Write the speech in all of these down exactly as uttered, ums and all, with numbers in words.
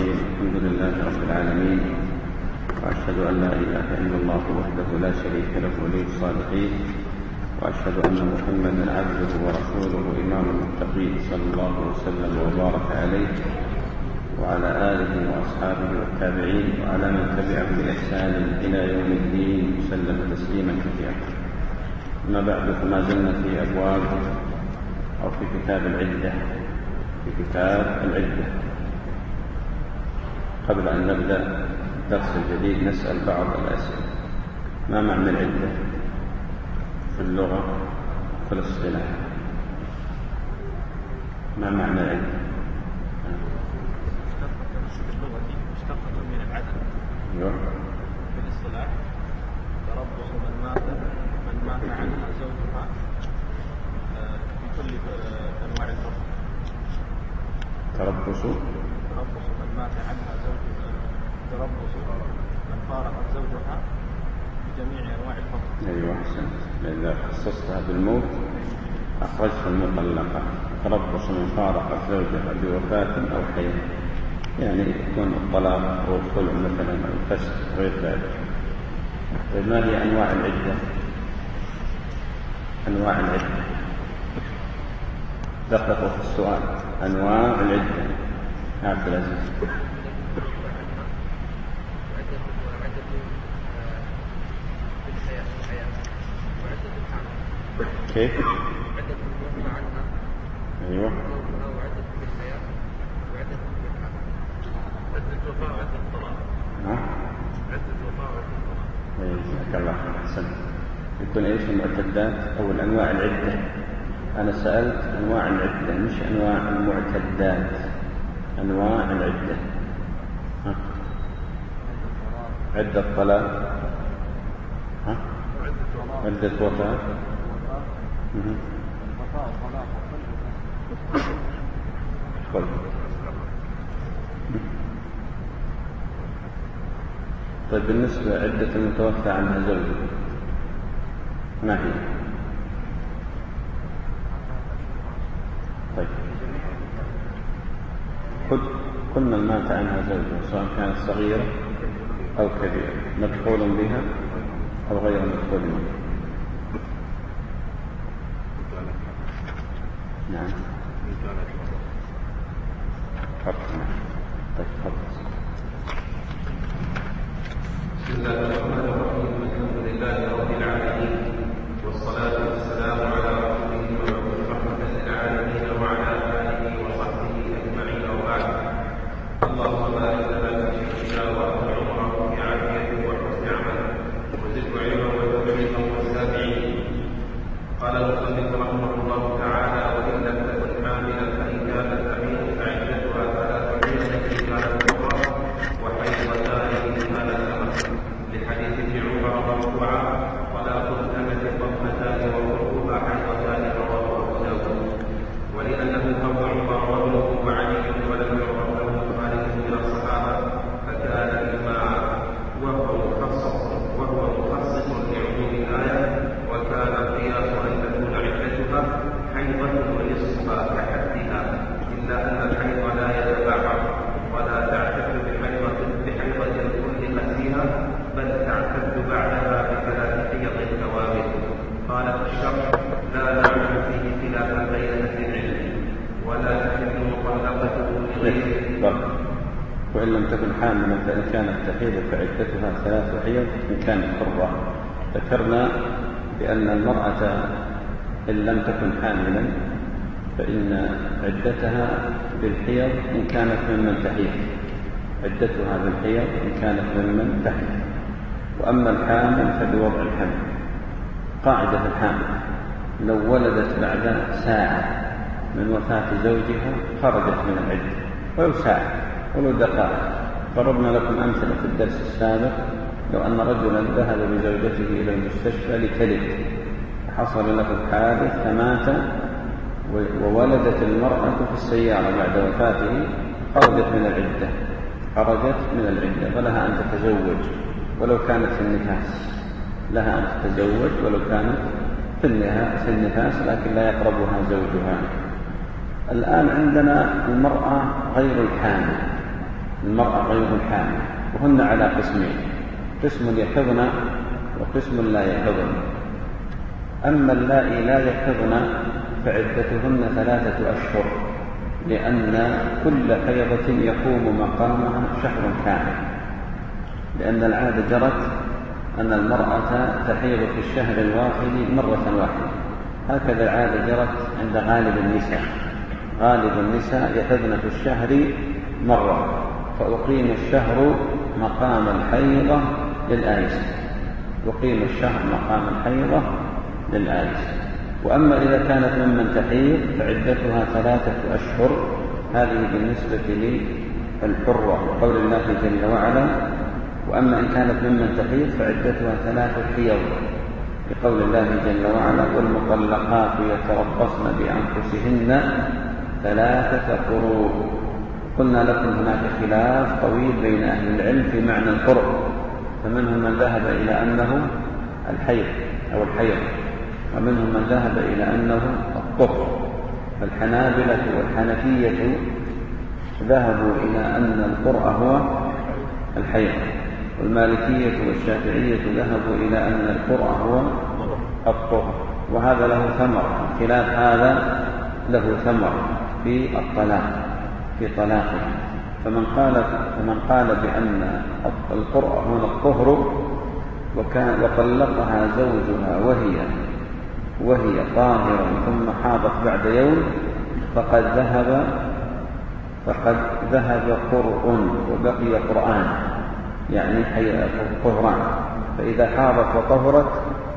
الرحيم. الحمد لله رب العالمين، وأشهد أن لا إله إلا الله وحده لا شريك له ولي الصالحين، وأشهد أن محمدا عبده ورسوله إمام المتقين، صلى الله وسلم وبارك عليه وعلى آله وأصحابه والتابعين وعلى من تبعهم بإحسان إلى يوم الدين وسلم تسليما كثيرا. أما بعد، فما زلنا في أبواب أو في كتاب العدة في كتاب العدة. قبل أن نبدأ الدرس الجديد نسأل بعض الأسئلة. ما معنى العدة في اللغة في الاصطلاح؟ ما معنى العدة؟ مشتقة من العدد. أيوه. في الاصطلاح تربص من مات من مات عنها زوجها في كل أنواع الفقر. تربص تربص من مات عنها زوجها تربص من فارقت زوجها بجميع أنواع الفقر. أيوه أحسنت. إذا خصصتها بالموت أخرجت المطلقة. تربص من فارقت زوجها بوفاة أو حياة، يعني يكون الطلاق أو الخلع مثلا أو الفسخ غير ذلك. طيب، ما هي أنواع العدة؟ أنواع العدة دققوا في السؤال. أنواع العدة. عبد العزيز. كيف؟ عدة الموت عنها. أيوه. وعدة الحياة وعدة الحمل. عدة الوفاة وعدة الطلاق. ها؟ عدة الوفاة وعدة الطلاق. أي جزاك الله خير. أحسنت. يكون إيش المعتدات أو الأنواع العدة؟ أنا سألت أنواع العدة مش أنواع المعتدات. أنواع العدة. ها؟ عدة طلاق. ها؟ عدة وفاة. طيب. طيب، بالنسبة عدة المتوفى عنها زوجها ما هي؟ طيب، كل من مات عنها زوجها سواء كانت صغيرة أو كبيرة مدخول بها أو غير مدخول بها. نعم. حق. طيب، حق. بسم الله الرحمن الرحيم. الحمد لله رب العالمين، والصلاة والسلام على رسوله ومبعوث رحمة للعالمين وعلى آله وصحبه أجمعين، وبعد. اللهم بارك لنا في شيخنا وأطل عمره في عافيته وحسن عمله وزده علما وتوفيقا والسامعين. قال المصنف رحمه الله تعالى: وإن لم تكن حاملا فإن كانت تحيض فعدتها ثلاث حيض إن كانت كبرى وحيضتان إن كانت أمة، لحديث ابن عمر مرفوعا: طلاق الأمة فضلتان وفرقها حيضتان، رواه أبو داود. ولأنه فضل عمر وابنه وعلي ولم يعرف له خالد من الصحابة فكان إجماعا، وهو مخصص وهو مخصص لعموم الآية، وكان القياس أن تكون عدتها حيضة ونصفها كحدها، إلا أن الحيض لا يتبعض ولا تعتد بحيضة بحيضة الكل قسيها، بل تعتد بعدها بثلاث حيض كوامل. قال في الشرح: لا نعلم فيه خلافا بين أهل العلم، ولا تحل مطلقته لغيره. وإن لم تكن حاملا فإن كانت تحيض فعدتها ثلاث حيض إن كانت حرة. ذكرنا بأن المرأة إن لم تكن حاملا فإن عدتها بالحيض إن كانت ممن تحيض. عدتها بالحيض إن كانت ممن تحيض. وأما الحامل فبوضع الحمل. قاعدة الحامل لو ولدت بعد ساعة من وفاة زوجها خرجت من العدة، ولو ساعة ولو دقائق. ضربنا لكم أمثلة في الدرس السابق: لو أن رجلا ذهب بزوجته إلى المستشفى لتلد، حصل له حادث فمات وولدت المرأة في السيارة بعد وفاته، خرجت من العدة خرجت من العدة فلها أن تتزوج ولو كانت في النفاس. لها أن تتزوج ولو كانت في النفاس، لكن لا يقربها زوجها. الآن عندنا المرأة غير الحامل. المرأة غير الحامل، وهن على قسمين: قسم يحضن وقسم لا يحضن. أما اللائي لا يحضن فعدتهن ثلاثة أشهر، لأن كل حيضة يقوم مقامها شهر كامل، لأن العادة جرت أن المرأة تحيض في الشهر الواحد مرة واحدة، هكذا العادة جرت عند غالب النساء. غالب النساء يحضن في الشهر مرة، فأقيم الشهر مقام الحيضة للآيسة، يقيم الشهر مقام الحيضة للآيسة. وأما إذا كانت ممن تحيض فعدتها ثلاثة أشهر، هذه بالنسبة للحرة، وقول الله جل وعلا: وأما إن كانت ممن تحيض فعدتها ثلاثة حيض، لقول الله جل وعلا: والمطلقات يتربصن بأنفسهن ثلاثة قروء. قلنا لكم هناك خلاف طويل بين أهل العلم في معنى القرء، فمنهم من ذهب إلى أنه الحيض أو الحيض، ومنهم من ذهب إلى أنه الطهر. فالحنابلة والحنفية ذهبوا إلى أن القرء هو الحيض، والمالكية والشافعية ذهبوا إلى أن القرء هو الطهر. وهذا له ثمر، خلاف هذا له ثمر في الطلاق، في طلاقه. فمن قال فمن قال بأن القرء هو الطهر وكان وطلقها زوجها وهي وهي طاهرة ثم حاضت بعد يوم فقد ذهب فقد ذهب قرء وبقي قرآن، يعني طهران. فإذا حاضت وطهرت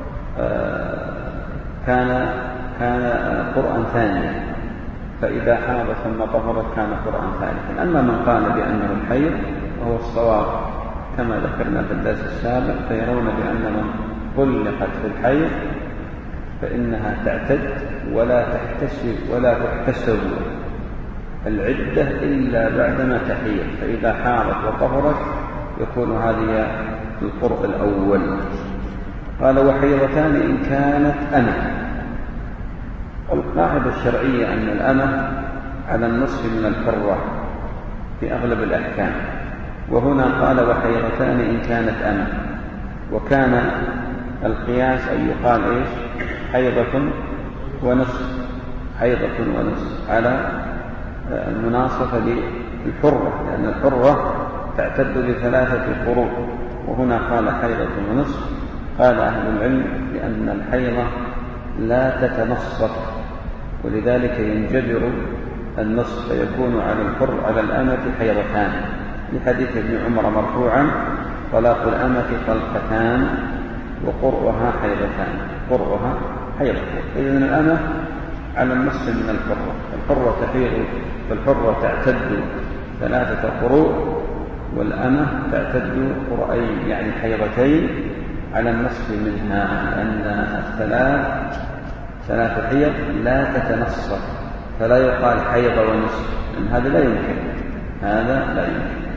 كان كان قرآن ثاني، فإذا حاضت ثم طهرت كان قرآن ثالثا. أما من قال بأنه الحيض وهو الصواب كما ذكرنا في الدرس السابق، فيرون بأن من طلقت في الحيض فإنها تعتد ولا تحتسب ولا تحتسب العدة إلا بعدما تحيض، فإذا حاضت وطهرت يكون هذه القرء الأول. قال: وحيضتان إن كانت أمة. القاعدة الشرعية أن الأمة على النصف من الحرة في أغلب الأحكام، وهنا قال: وحيضتان إن كانت أمة، وكان القياس أن يقال إيش؟ حيضة ونصف، حيضة ونصف على المناصفة للحرة، لأن الحرة تعتد بثلاثة قروء، وهنا قال حيضة ونصف. قال أهل العلم بأن الحيضة لا تتنصف، ولذلك ينجبر النصف، فيكون على الحر على الأمة حيضتان، لحديث ابن عمر مرفوعا: طلاق الأمة طلقتان وقرؤها حيضتان، قرؤها حيضتان. إذن الأمة على النصف من الحرة، الحرة تحيض، فالحرة تعتد ثلاثة قروء، والأمة تعتد قرؤين يعني حيضتين على النصف منها، لأن الثلاث ثلاث حيض لا تتنصف، فلا يقال حيض ونصف، لأن هذا لا يمكن، هذا لا يمكن.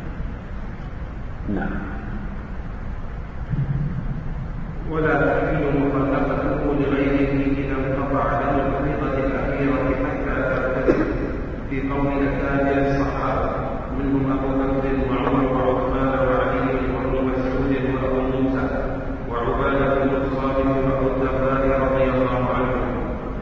نعم. ولا تحل مطلقته لغيره إذا انقطع دم الحيضة الأخيرة حتى تغتسل، في قول أكابر الصحابة منهم أبو بكر وعمر وعثمان وعلي وابن مسعود وأبو موسى وعبادة بن الصامت وأبو الدرداء رضي الله عنهم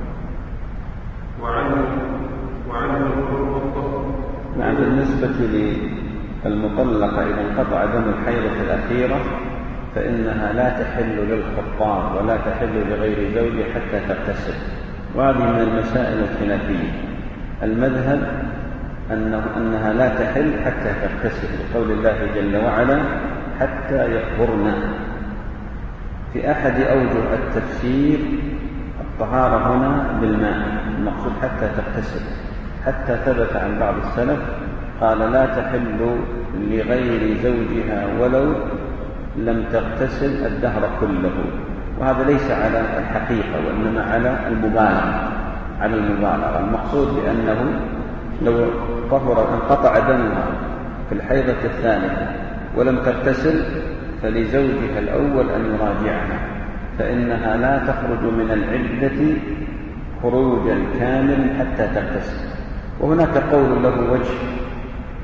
وعنه وعنه الحر الطهر. نعم. بالنسبة للمطلقة إذا انقطع دم الحيضة الأخيرة فإنها لا تحل للخطاب ولا تحل لغير زوج حتى تغتسل، وهذه من المسائل الخلافية. المذهب أنه أنها لا تحل حتى تغتسل، لقول الله جل وعلا: حتى يطهرن. في أحد أوجه التفسير الطهارة هنا بالماء، المقصود حتى تغتسل، حتى ثبت عن بعض السلف قال: لا تحل لغير زوجها ولو لم تغتسل الدهر كله. وهذا ليس على الحقيقة، وإنما على المبالغة، على المبالغة. المقصود بأنه لو طهر انقطع دمها في الحيضة الثانية ولم تغتسل فلزوجها الأول أن يراجعها، فإنها لا تخرج من العدة خروجا كاملا حتى تغتسل. وهناك قول له وجه،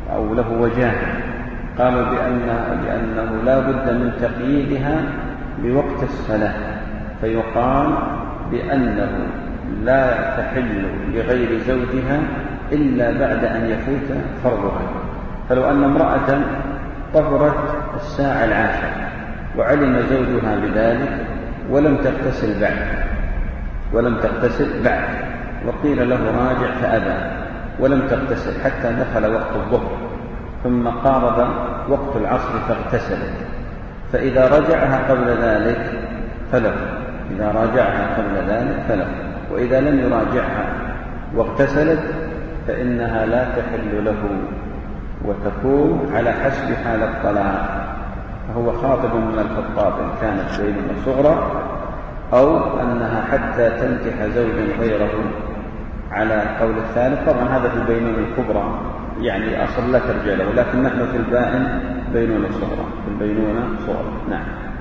أو له وجاهة. قالوا بأن بأنه لا بد من تقييدها بوقت الصلاة، فيقال بأنه لا تحل لغير زوجها إلا بعد أن يفوت فرضها. فلو أن امرأة طهرت الساعة العاشرة وعلم زوجها بذلك ولم تغتسل بعد ولم تغتسل بعد وقيل له راجع فأبى ولم تغتسل حتى دخل وقت الظهر، ثم قارب وقت العصر فاغتسلت، فإذا رجعها قبل ذلك فله إذا راجعها قبل ذلك فله وإذا لم يراجعها واغتسلت فإنها لا تحل له وتكون على حسب حال الطلاق. فهو خاطب من الخطاب إن كانت بينونة صغرى أو أنها حتى تنكح زوجا غيره على قول الثالث. طبعا هذا في البينونة الكبرى، يعني أصل لا ترجع له، ولكن نحن في البائن بينونة صغرى، في البينونة صغرى. نعم.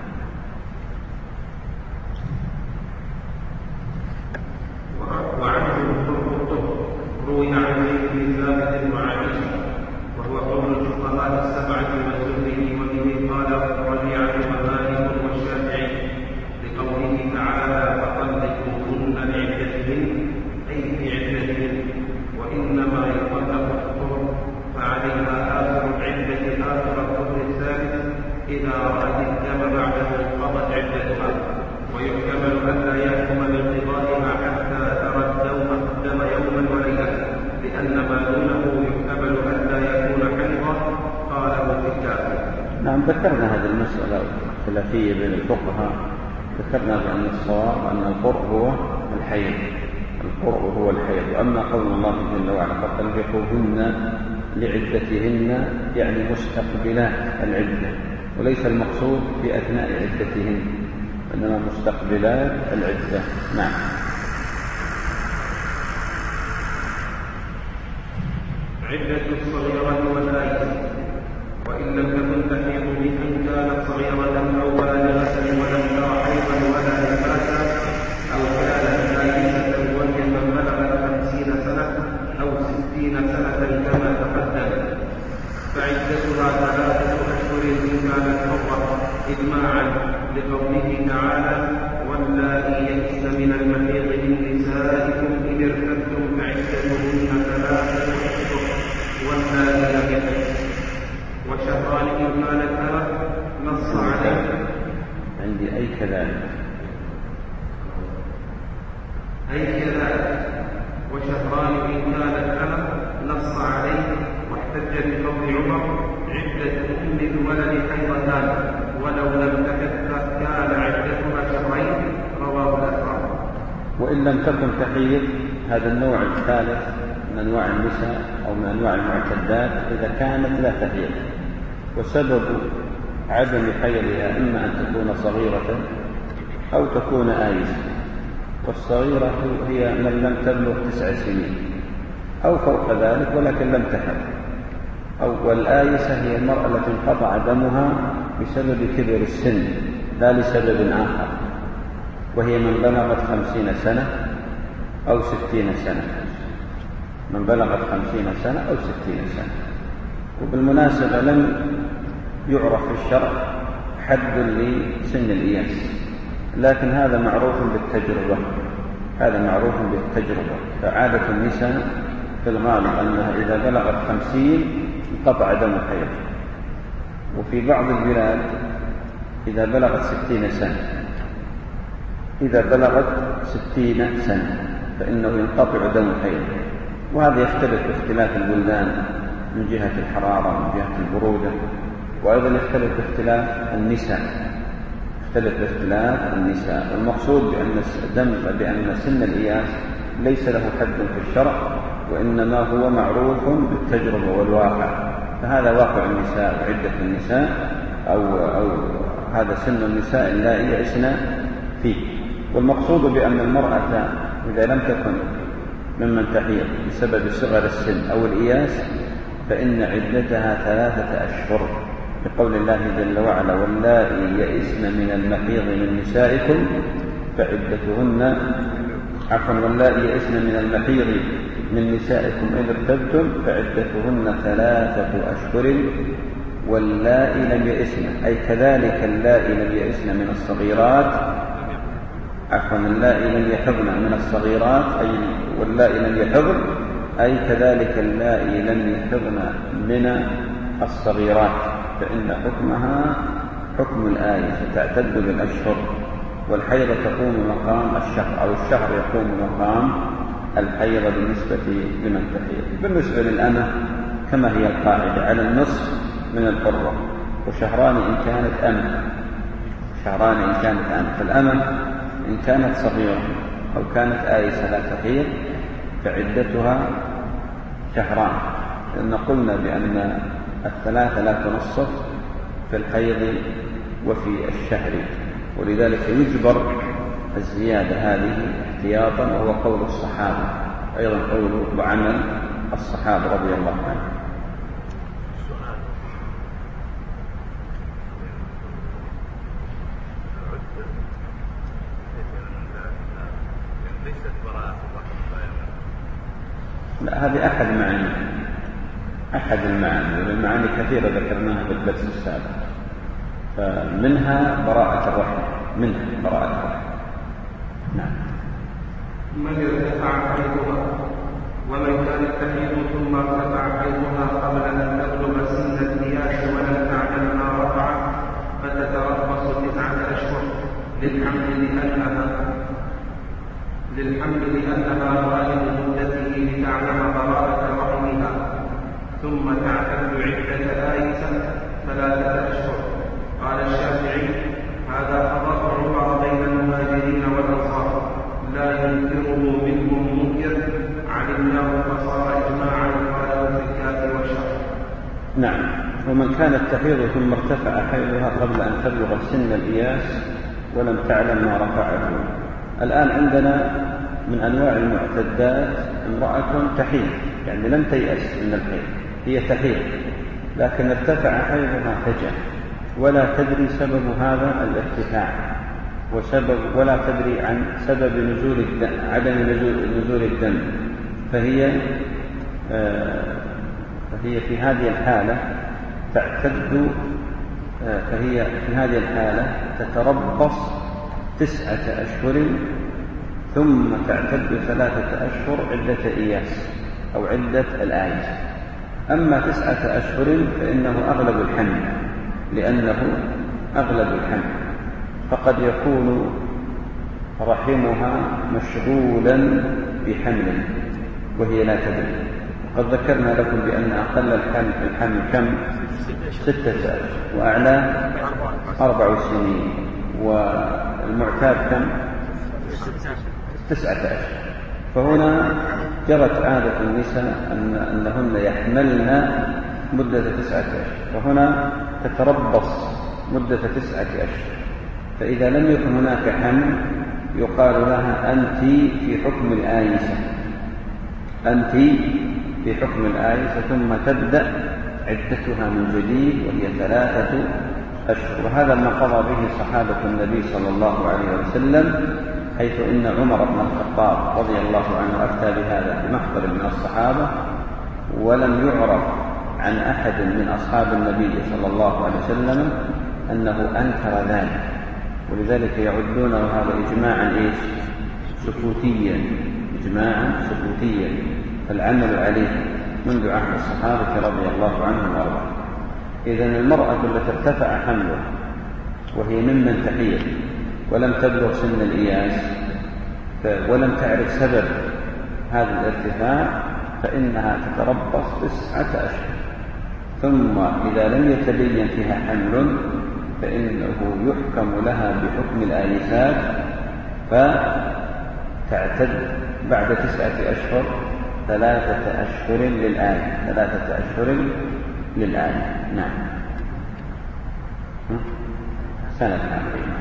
وعنه روي عن زيد بن ثابت وعائشة وهو قول الفقهاء السبعة والزهري، وبه قال رضي عنه مالك والشافعي لقوله تعالى فطلقوهن لعدتهن أي في عدتهن، وإنما يطلق الطهر فعليها آخر العدة آخر الطهر الثالث إذا رأت الدم بعده انقضت عدتها، ويحتمل ألا يحكم بانقضائها حتى ترى الدم يوما وليلة، لأن ما دونه يحتمل ألا يكون حيضا. قاله في الكافي. نعم، ذكرنا هذه المسألة الخلافية بين الفقهاء، ذكرنا بأن الصواب أن القرء هو الحيض، القرء هو الحيض. وأما قول الله جل وعلا فطلقوهن لعدتهن يعني مستقبلات العدة، وليس المقصود في أثناء عدتهن، إنما مستقبلات العدة. نعم. عدة الصغيرة والآيسة، وإن لم تكن تحيض بأن كانت صغيرة أو بالغة ولم تر حيضا ولا نفاسا، أو كانت آيسة وهي من بلغت خمسين سنة أو ستين سنة كما تقدم، فعدتها ثلاثة أشهر إن كانت حرة إجماعا، لقوله تعالى واللائي يئسن من المحيض من نسائكم إن ارتبتم فعدتهن ثلاثة أشهر واللائي لم يحضن، وشهران إن كانت ثلاث نص عليه. عندي أي كذلك أي كذلك وشهران إن كانت ثلاث نص عليه، واحتج بقول عمر عدة أم الولد حيضتان ولو لم تكن كان عدتها شهرين، رواه الأثرم. وإن لم تكن تحيض، هذا النوع الثالث من أنواع النساء أو من أنواع المعتدات إذا كانت لا تحيض، وسبب عدم حيضها إما أن تكون صغيرة أو تكون آيسة، والصغيرة هي من لم تبلغ تسع سنين أو فوق ذلك ولكن لم تحض، أو والآيسة هي المرأة التي انقطع دمها بسبب كبر السن لا لسبب آخر، وهي من بلغت خمسين سنة أو ستين سنة، من بلغت خمسين سنة أو ستين سنة. وبالمناسبة لم يعرف في الشرع حد لسن الإياس، لكن هذا معروف بالتجربة، هذا معروف بالتجربة. فعادة النساء في الغالب أنها إذا بلغت خمسين انقطع دم الحيض، وفي بعض البلاد إذا بلغت ستين سنة إذا بلغت ستين سنة فإنه ينقطع دم الحيض. وهذا يختلف باختلاف البلدان من جهة الحرارة من جهة البرودة، وأيضا يختلف باختلاف النساء يختلف باختلاف النساء. والمقصود بأن الدم بأن سن الإياس ليس له حد في الشرع، وإنما هو معروف بالتجربة والواقع. فهذا واقع النساء وعدة النساء أو, أو هذا سن النساء اللائي يئسن فيه. والمقصود بأن المرأة إذا لم تكن ممن تحيض بسبب صغر السن أو الإياس فإن عدتها ثلاثة أشهر، بقول الله جل وعلا واللائي يئسن من المحيض من نسائكم فعدتهن عفوا واللائي يئسن من المحيض من نسائكم إن ارتبتم فعدتهن ثلاثة أشهر واللائي لم يئسن، أي كذلك اللائي لم يئسن من الصغيرات، عفوا اللائي لم يحضن من الصغيرات، أي واللائي لم يحضن أي كذلك اللائي لم يحضن من الصغيرات، فإن حكمها حكم الآية فتعتد بالأشهر، والحيض تقوم مقام الشهر أو الشهر يقوم مقام الحيض بالنسبة لمن تحيض. بالنسبة للأمة كما هي القاعدة على النصف من الحرة، وشهران إن كانت أمة، شهران إن كانت أمة، فالأمة إن كانت صغيرة أو كانت آيسة لا تحيض فعدتها شهران، لأن قلنا بأن الثلاثة لا تنصف في الحيض وفي الشهر، ولذلك يجبر الزيادة هذه احتياطا، وهو قول الصحابة أيضا، قول وعمل الصحابة رضي الله عنهم. لا، هذه أحد معاني أحد المعاني، والمعاني كثيرة ذكرناها في الدرس السابق، فمنها براءة الرحم، منها براءة الرحم. نعم. من ارتفع حيضها، ومن كانت تحيض ثم ارتفع حيضها قبل أن تبلغ سن القياس ولم تعلم ما رفع فتتربص تسعة أشهر للحمل لأنها للحمل لأنها غالب مدته لتعلم براءة رحمها، ثم تعتد عدة آيسة ثلاثة أشهر. قال الشافعي: هذا قضاء عمر بين المهاجرين والأنصار، لا ينكره منهم منكر، علمناه فصار إجماعا قاله في الكاف والشر. نعم. ومن كانت تحيض ثم ارتفع حيضها قبل أن تبلغ سن الإياس ولم تعلم ما رفعه. الآن عندنا من أنواع المعتدات امرأة تحيض، يعني لم تيأس من الحيض، هي تحيض لكن ارتفع حيضها فجأة ولا تدري سبب هذا الارتفاع، وسبب ولا تدري عن سبب نزول الدم، عدم نزول, نزول الدم، فهي آه فهي في هذه الحالة تعتد آه فهي في هذه الحالة تتربص تسعة أشهر ثم تعتد ثلاثة أشهر عدة إياس أو عدة الآيس. أما تسعة أشهر فإنه أغلب الحمل، لأنه أغلب الحمل، فقد يكون رحمها مشغولا بحمل وهي لا تدري. وقد ذكرنا لكم بأن أقل الحمل الحمل كم؟ ستة أشهر، وأعلى أربع سنين، والمعتاد كم؟ تسعة أشهر. فهنا جرت عادة النساء أن أنهن يحملن مدة تسعة أشهر، وهنا تتربص مدة تسعة أشهر، فإذا لم يكن هناك حمل يقال لها أنت في حكم الآيسة، أنت في حكم الآيسة، ثم تبدأ عدتها من جديد وهي ثلاثة أشهر. وهذا ما قضى به صحابة النبي صلى الله عليه وسلم، حيث إن عمر بن الخطاب رضي الله عنه أفتى بهذا بمحضر من الصحابة، ولم يعرف عن أحد من أصحاب النبي صلى الله عليه وسلم أنه أنكر ذلك، ولذلك يعدونه هذا إجماعا إيش؟ سكوتيا، إجماعا سكوتيا، فالعمل عليه منذ عهد الصحابة رضي الله عنهم وارضاهم. إذن المرأة التي ارتفع حملها وهي ممن تحيض ولم تبلغ سن الإياس ولم تعرف سبب هذا الارتفاع فإنها تتربص تسعة أشهر، ثم إذا لم يتبين فيها حمل فإنه يحكم لها بحكم الآيسات، فتعتد بعد تسعة أشهر ثلاثة أشهر للآية، ثلاثة أشهر للآية. نعم. سنة كاملة.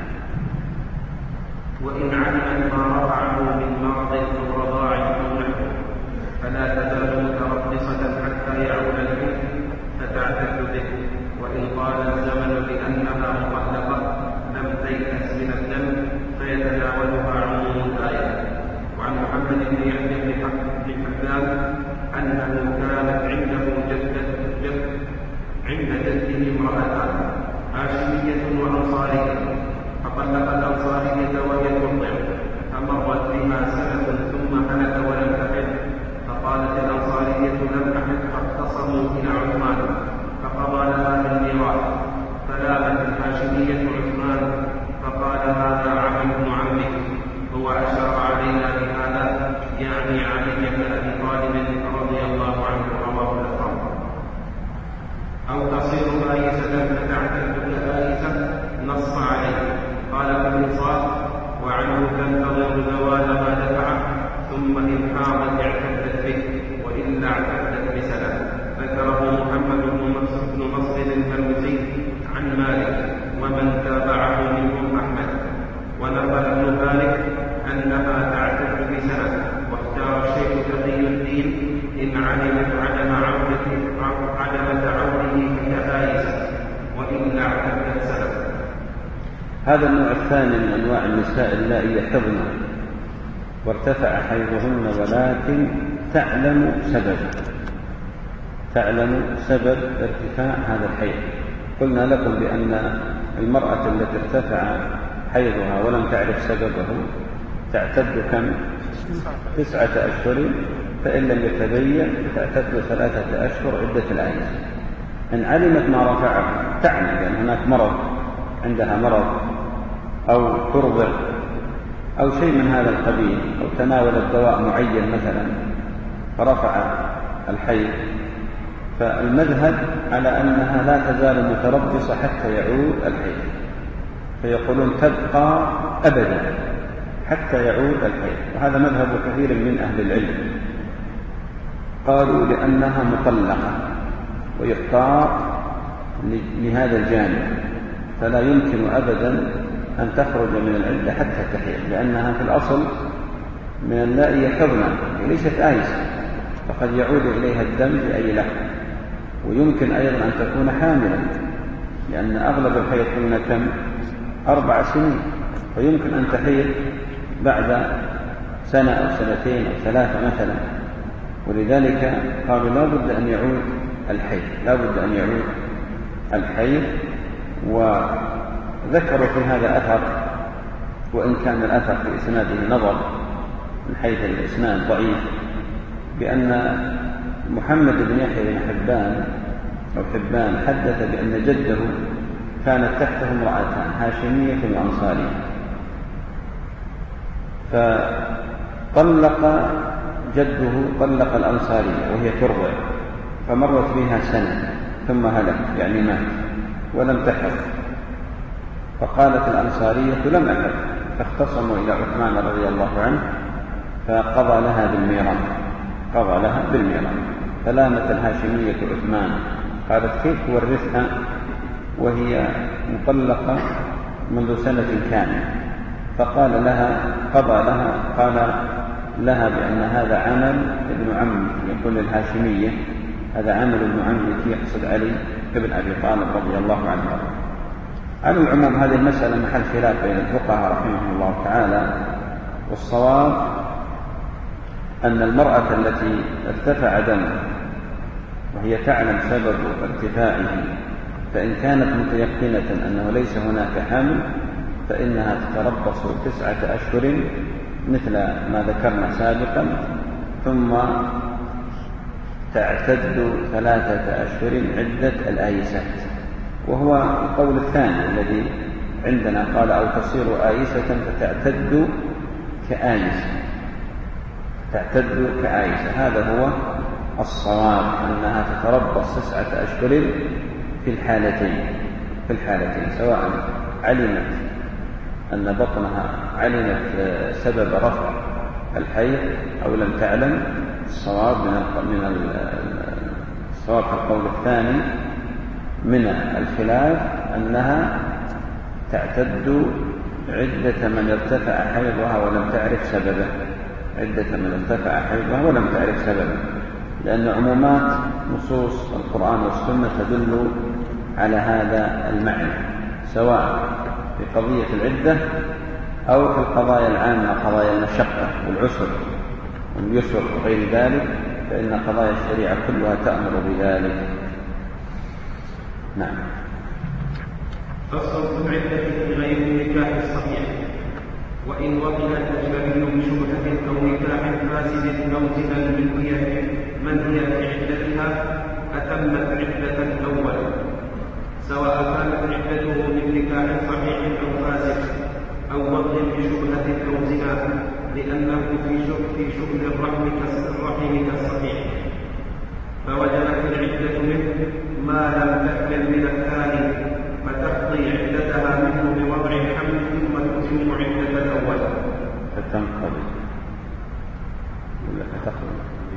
وإن علمت ما رفعه من مرض أو رضاع أو نحو فلا تزال متربصة حتى يعود الحكم فتعتد به. وإن طال الزمن لأنها مطلقة لم تيأس من الدم فيتناولها عموم الآية. وعن محمد بن يحيى بن حبان أنه كانت عنده جدة جد عند جده امرأتان هاشمية وأنصارية، فطلق الأنصارية وهي ترضع، فمرت بها سنة ثم هلك ولم تحل، فقالت الأنصارية لم أحل، فاختصموا إلى عثمان فقضى لها بالميراث، فلامت الهاشمية عثمان فقال هذا عم ابن عمك، هو أشار علينا بهذا يعني علي بن أبي طالب رضي الله عنه رواه الأخرى. أو تصير آيسة فتعتد كآيسة نص عليه. قال ابن صاد وعنه تنتظر زوال ما دفع ثم إن حاضت اعتدت به وإلا اعتدت بسنة. ذكره محمد بن مصر الترمذي عن مالك ومن تابعه منهم أحمد، ونقل ابن مالك أنها تعتد بسنة، واختار الشيخ تقي الدين إن علمت عدم عودته عدم تعوده كآيسة وإلا اعتدت سنة. هذا النوع الثاني من أنواع النساء اللائي يحضن وارتفع حيضهن ولكن تعلم سبب تعلم سبب ارتفاع هذا الحيض. قلنا لكم بأن المرأة التي ارتفع حيضها ولم تعرف سببه تعتد كم؟ تسعة أشهر، فإن لم يتبين تعتد ثلاثة أشهر عدة الآية. إن علمت ما رفعه تعلم بأن هناك مرض، عندها مرض أو ترضع أو شيء من هذا القبيل، أو تناولت دواء معين مثلا فرفع الحيض، فالمذهب على أنها لا تزال متربصة حتى يعود الحيض، فيقولون تبقى أبدا حتى يعود الحيض، وهذا مذهب كثير من أهل العلم. قالوا لأنها مطلقة ويختار لهذا الجانب، فلا يمكن أبدا أن تخرج من العدة حتى تحيض، لأنها في الأصل من اللائي يحضن وليست آيسة، فقد يعود إليها الدم في أي لحظة. ويمكن أيضا أن تكون حاملا، لأن أغلب الحيض كنا كم؟ أربع سنين، ويمكن أن تحيض بعد سنة أو سنتين أو ثلاثة مثلا، ولذلك قالوا لا بد أن يعود الحيض، لا بد أن يعود الحيض. وذكروا في هذا أثر، وإن كان الأثر في إسناده نظر من حيث الإسناد ضعيف، بأن محمد بن يحيى بن حبان أو حبان حدث بأن جده كانت تحته امرأتان هاشمية وأنصارية، فطلق جده طلق الأنصارية وهي ترضع، فمرت بها سنة ثم هلك يعني مات ولم تحر، فقالت الأنصارية لم أحر، فاختصموا إلى عثمان رضي الله عنه فقضى لها بالميراث قضى لها بالميراث فلامت الهاشمية عثمان، قالت كيف تورثها وهي مطلقة منذ سنة كاملة؟ فقال لها قضى لها قال لها بأن هذا عمل ابن عمك، يقول الهاشمية هذا عمل ابن عمك، يقصد علي ابن أبي طالب رضي الله عنه. على العموم هذه المسألة محل خلاف بين الفقهاء رحمهم الله تعالى، والصواب أن المرأة التي ارتفع دمها وهي تعلم سبب ارتفاعه، فإن كانت متيقنة أنه ليس هناك حمل فإنها تتربص تسعة أشهر مثل ما ذكرنا سابقا، ثم تعتد ثلاثة أشهر عدة الآيسات، وهو القول الثاني الذي عندنا، قال أو تصير آيسة فتعتد كآيسة تعتد كآيسة هذا هو الصواب، أنها تتربص تسعة أشهر في الحالتين في الحالتين سواء علمت أن بطنها علمت سبب رفع الحيض أو لم تعلم. الصواب من الصواب في القول الثاني من الخلاف أنها تعتد عدة من ارتفع حيضها ولم تعرف سببه عدة من ارتفع حيضها ولم تعرف سببه، لأن عمومات نصوص القرآن والسنة تدل على هذا المعنى، سواء في قضية العدة أو في القضايا العامة قضايا المشقة والعسر، واليسر وغير ذلك، فإن قضايا الشريعة كلها تأمر بذلك. نعم. فصل في العدة في غير النكاح الصحيح. وإن وطن الأجنبي بشبهة أو نكاح فاسد أو زنا من هي من هي في عدتها أتمت عدة الأول، سواء كانت عدته من نكاح صحيح أو فاسد أو وطن بشبهة أو زنا، لأنه في شغل في شغل الرحم كالرحم كالصحيح، فوجبت العدة منه ما لم تكمل من الثاني، فتقضي عدتها منه بوضع الحمل ثم تتم عدة الأول. فتنقضي ولا فتقضي؟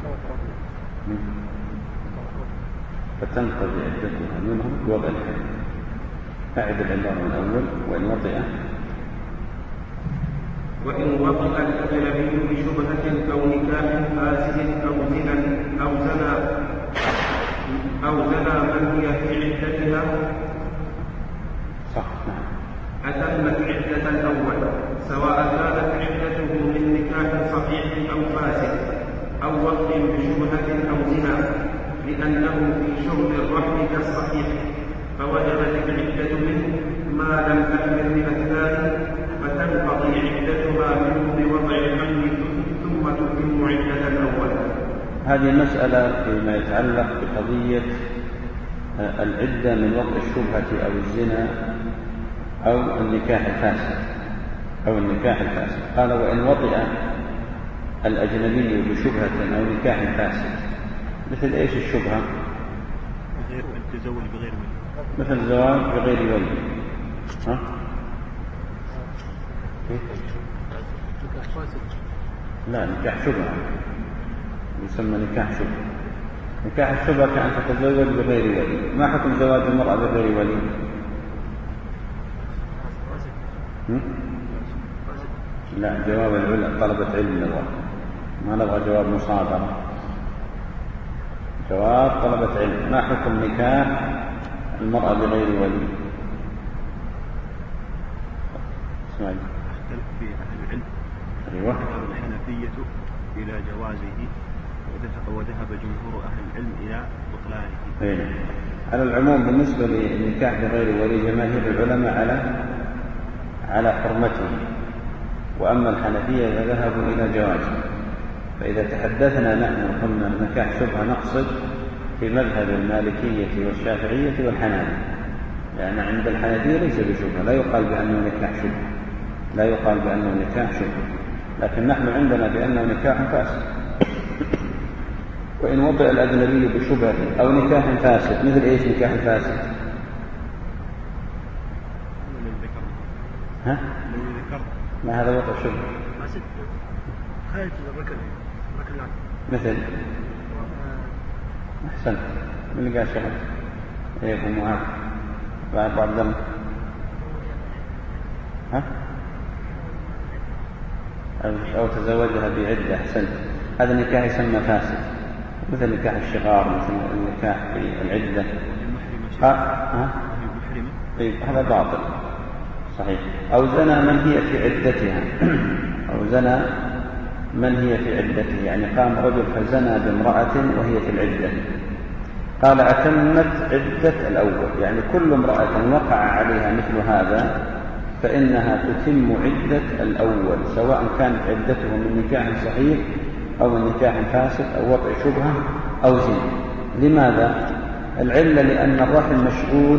فتنقضي عدتها منه بوضع الحمل. أعد العبارة من الأول. وإن وطئ وإن وطئ الأجنبي بشبهة أو نكاح فاسد أو زنا أو زنا أو زنا من هي في عدتها صح. نعم. أتمت عدة الأول، سواء كانت عدته من نكاح صحيح أو فاسد أو وطء بشبهة أو زنا، لأنه في شغل الرحم كالصحيح، فوجبت العدة منه ما لم تكمل من الثاني، فتنقضي عدتها منه بوضع الحمل ثم تتم عدة الأول. هذه مسألة فيما يتعلق بقضية العدة من وقع الشبهة أو الزنا أو النكاح الفاسد أو النكاح الفاسد. قال وإن وطئ الأجنبي بشبهة أو نكاح فاسد. مثل إيش الشبهة؟ التزوج بغير ولي. مثل الزواج بغير ولي. ها؟ نكاح فاسد. لا، نكاح شبهة يسمى نكاح شبهة. نكاح الشبهة كأن تتزوج بغير ولي. ما حكم زواج المرأة بغير ولي؟ لا، جواب العلم طلبة علم نبغى، ما نبغى جواب مصادرة. جواب طلبة علم. ما حكم نكاح المرأة بغير ولي؟ اسمعي. اختلف في أهل العلم. أيوة. الحنفية إلى جوازه وذهب جمهور أهل العلم إلى بطلانه. أيه. على العموم بالنسبة للنكاح بغير ولي جماهير العلماء على على حرمته، وأما الحنفية فذهبوا إلى جوازه. فإذا تحدثنا نحن قلنا نكاح شبهة نقصد في مذهب المالكية والشافعية والحنابلة، لأن عند الحنفية ليس بشبهة، لا يقال بأنه نكاح شبهة، لا يقال بأنه نكاح شبهة، لكن نحن عندنا بأنه نكاح فاسد. وإن وطئ الأجنبي بشبهة أو نكاح فاسد. مثل إيش نكاح فاسد؟ ها؟ ما هذا وطئ شبهة؟ فاسد. خايف الركن ركن مثل أحسن. من اللي قال شغل؟ إيه أبو معاذ بعد بعد ذنب. ها؟ أو, أو تزوجها بعدة. أحسنت. هذا النكاح يسمى فاسد، مثل نكاح الشغار، مثل النكاح بالعدة. ها؟ ها؟ طيب هذا باطل صحيح. أو زنا من هي في عدتها أو زنا من هي في عدته، يعني قام رجل فزنى بامرأة وهي في العدة. قال أتمت عدة الأول، يعني كل امرأة وقع عليها مثل هذا فإنها تتم عدة الأول، سواء كانت عدته من نكاح صحيح أو من نكاح فاسد أو وضع شبهة أو زنا. لماذا؟ العلة لأن الرحم مشغول،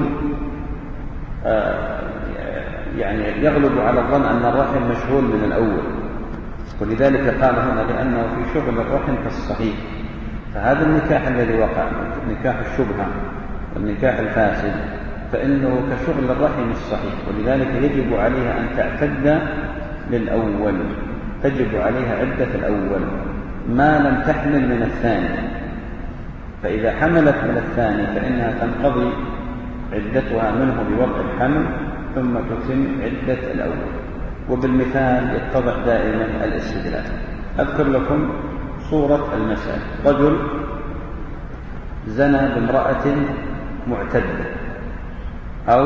آه يعني يغلب على الظن أن الرحم مشغول من الأول، ولذلك قال هنا لأنه في شغل الرحم كالصحيح. فهذا النكاح الذي وقع نكاح الشبهة والنكاح الفاسد فإنه كشغل الرحم الصحيح، ولذلك يجب عليها أن تعتد للأول، تجب عليها عدة الأول ما لم تحمل من الثاني. فإذا حملت من الثاني فإنها تنقضي عدتها منه بوضع الحمل ثم تتم عدة الأول. وبالمثال يتضح دائما الاستدلال. أذكر لكم صورة المسألة. رجل زنى بامرأة معتدة أو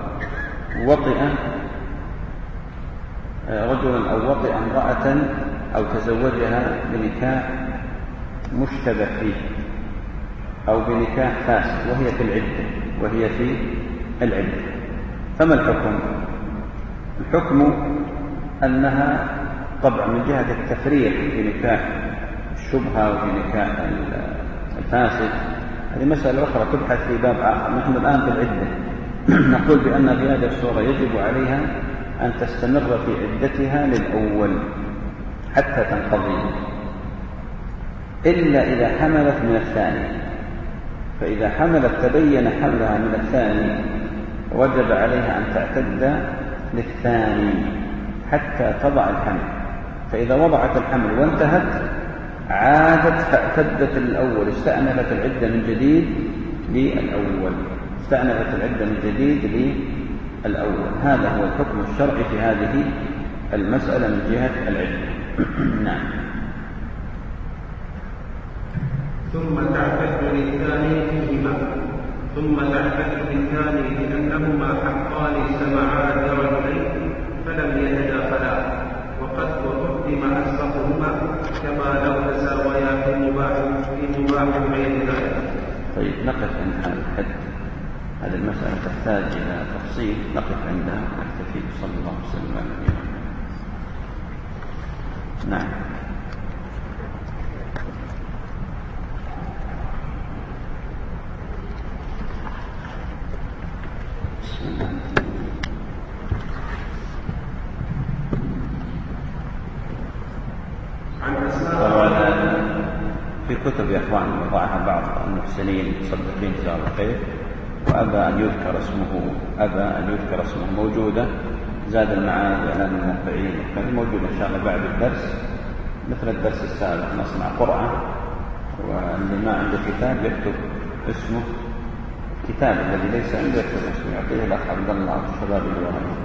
وطئ رجل أو وطئ امرأة أو تزوجها بنكاح مشتبه فيه أو بنكاح فاسد وهي في العدة وهي في العدة فما الحكم؟ الحكم أنها طبعا من جهة التفريق في نكاح الشبهة وفي نكاح الفاسد هذه مسألة أخرى تبحث في باب آخر. نحن الآن في العدة نقول بأن في هذه الصورة يجب عليها أن تستمر في عدتها للأول حتى تنقضي إلا إذا حملت من الثاني، فإذا حملت تبين حملها من الثاني وجب عليها أن تعتد للثاني حتى تضع الحمل، فإذا وضعت الحمل وانتهت عادت فاعتدت الأول، استأنفت العدة من جديد للأول استأنفت العدة من جديد للأول. هذا هو الحكم الشرعي في هذه المسألة من جهة العدة. نعم. ثم تعتد للثاني فيهما ثم تعتد للثاني لأنهما حقان اجتمعا لرجلين فلم يتداخلا وقد وقدم أسبقهما كما لو تساويا في مباح في مباح غير ذلك. طيب نقف عند هذا الحد، هذه المسألة تحتاج إلى تفصيل، نقف عندها ونكتفي. صلى الله عليه وسلم على نبينا محمد. نعم. في كتب يا اخوان وضعها بعض المحسنين المصدقين جزاهم الله خير وابى ان يذكر اسمه ابى ان يذكر اسمه موجوده، زاد المعاد اعلان الموقعين موجوده ان شاء الله بعد الدرس مثل الدرس السابق. نصنع قرعه واللي ما عنده كتاب يكتب اسمه، الكتاب الذي ليس عنده يكتب اسمه يعطيه الاخ عبد الله الشباب الوهمي.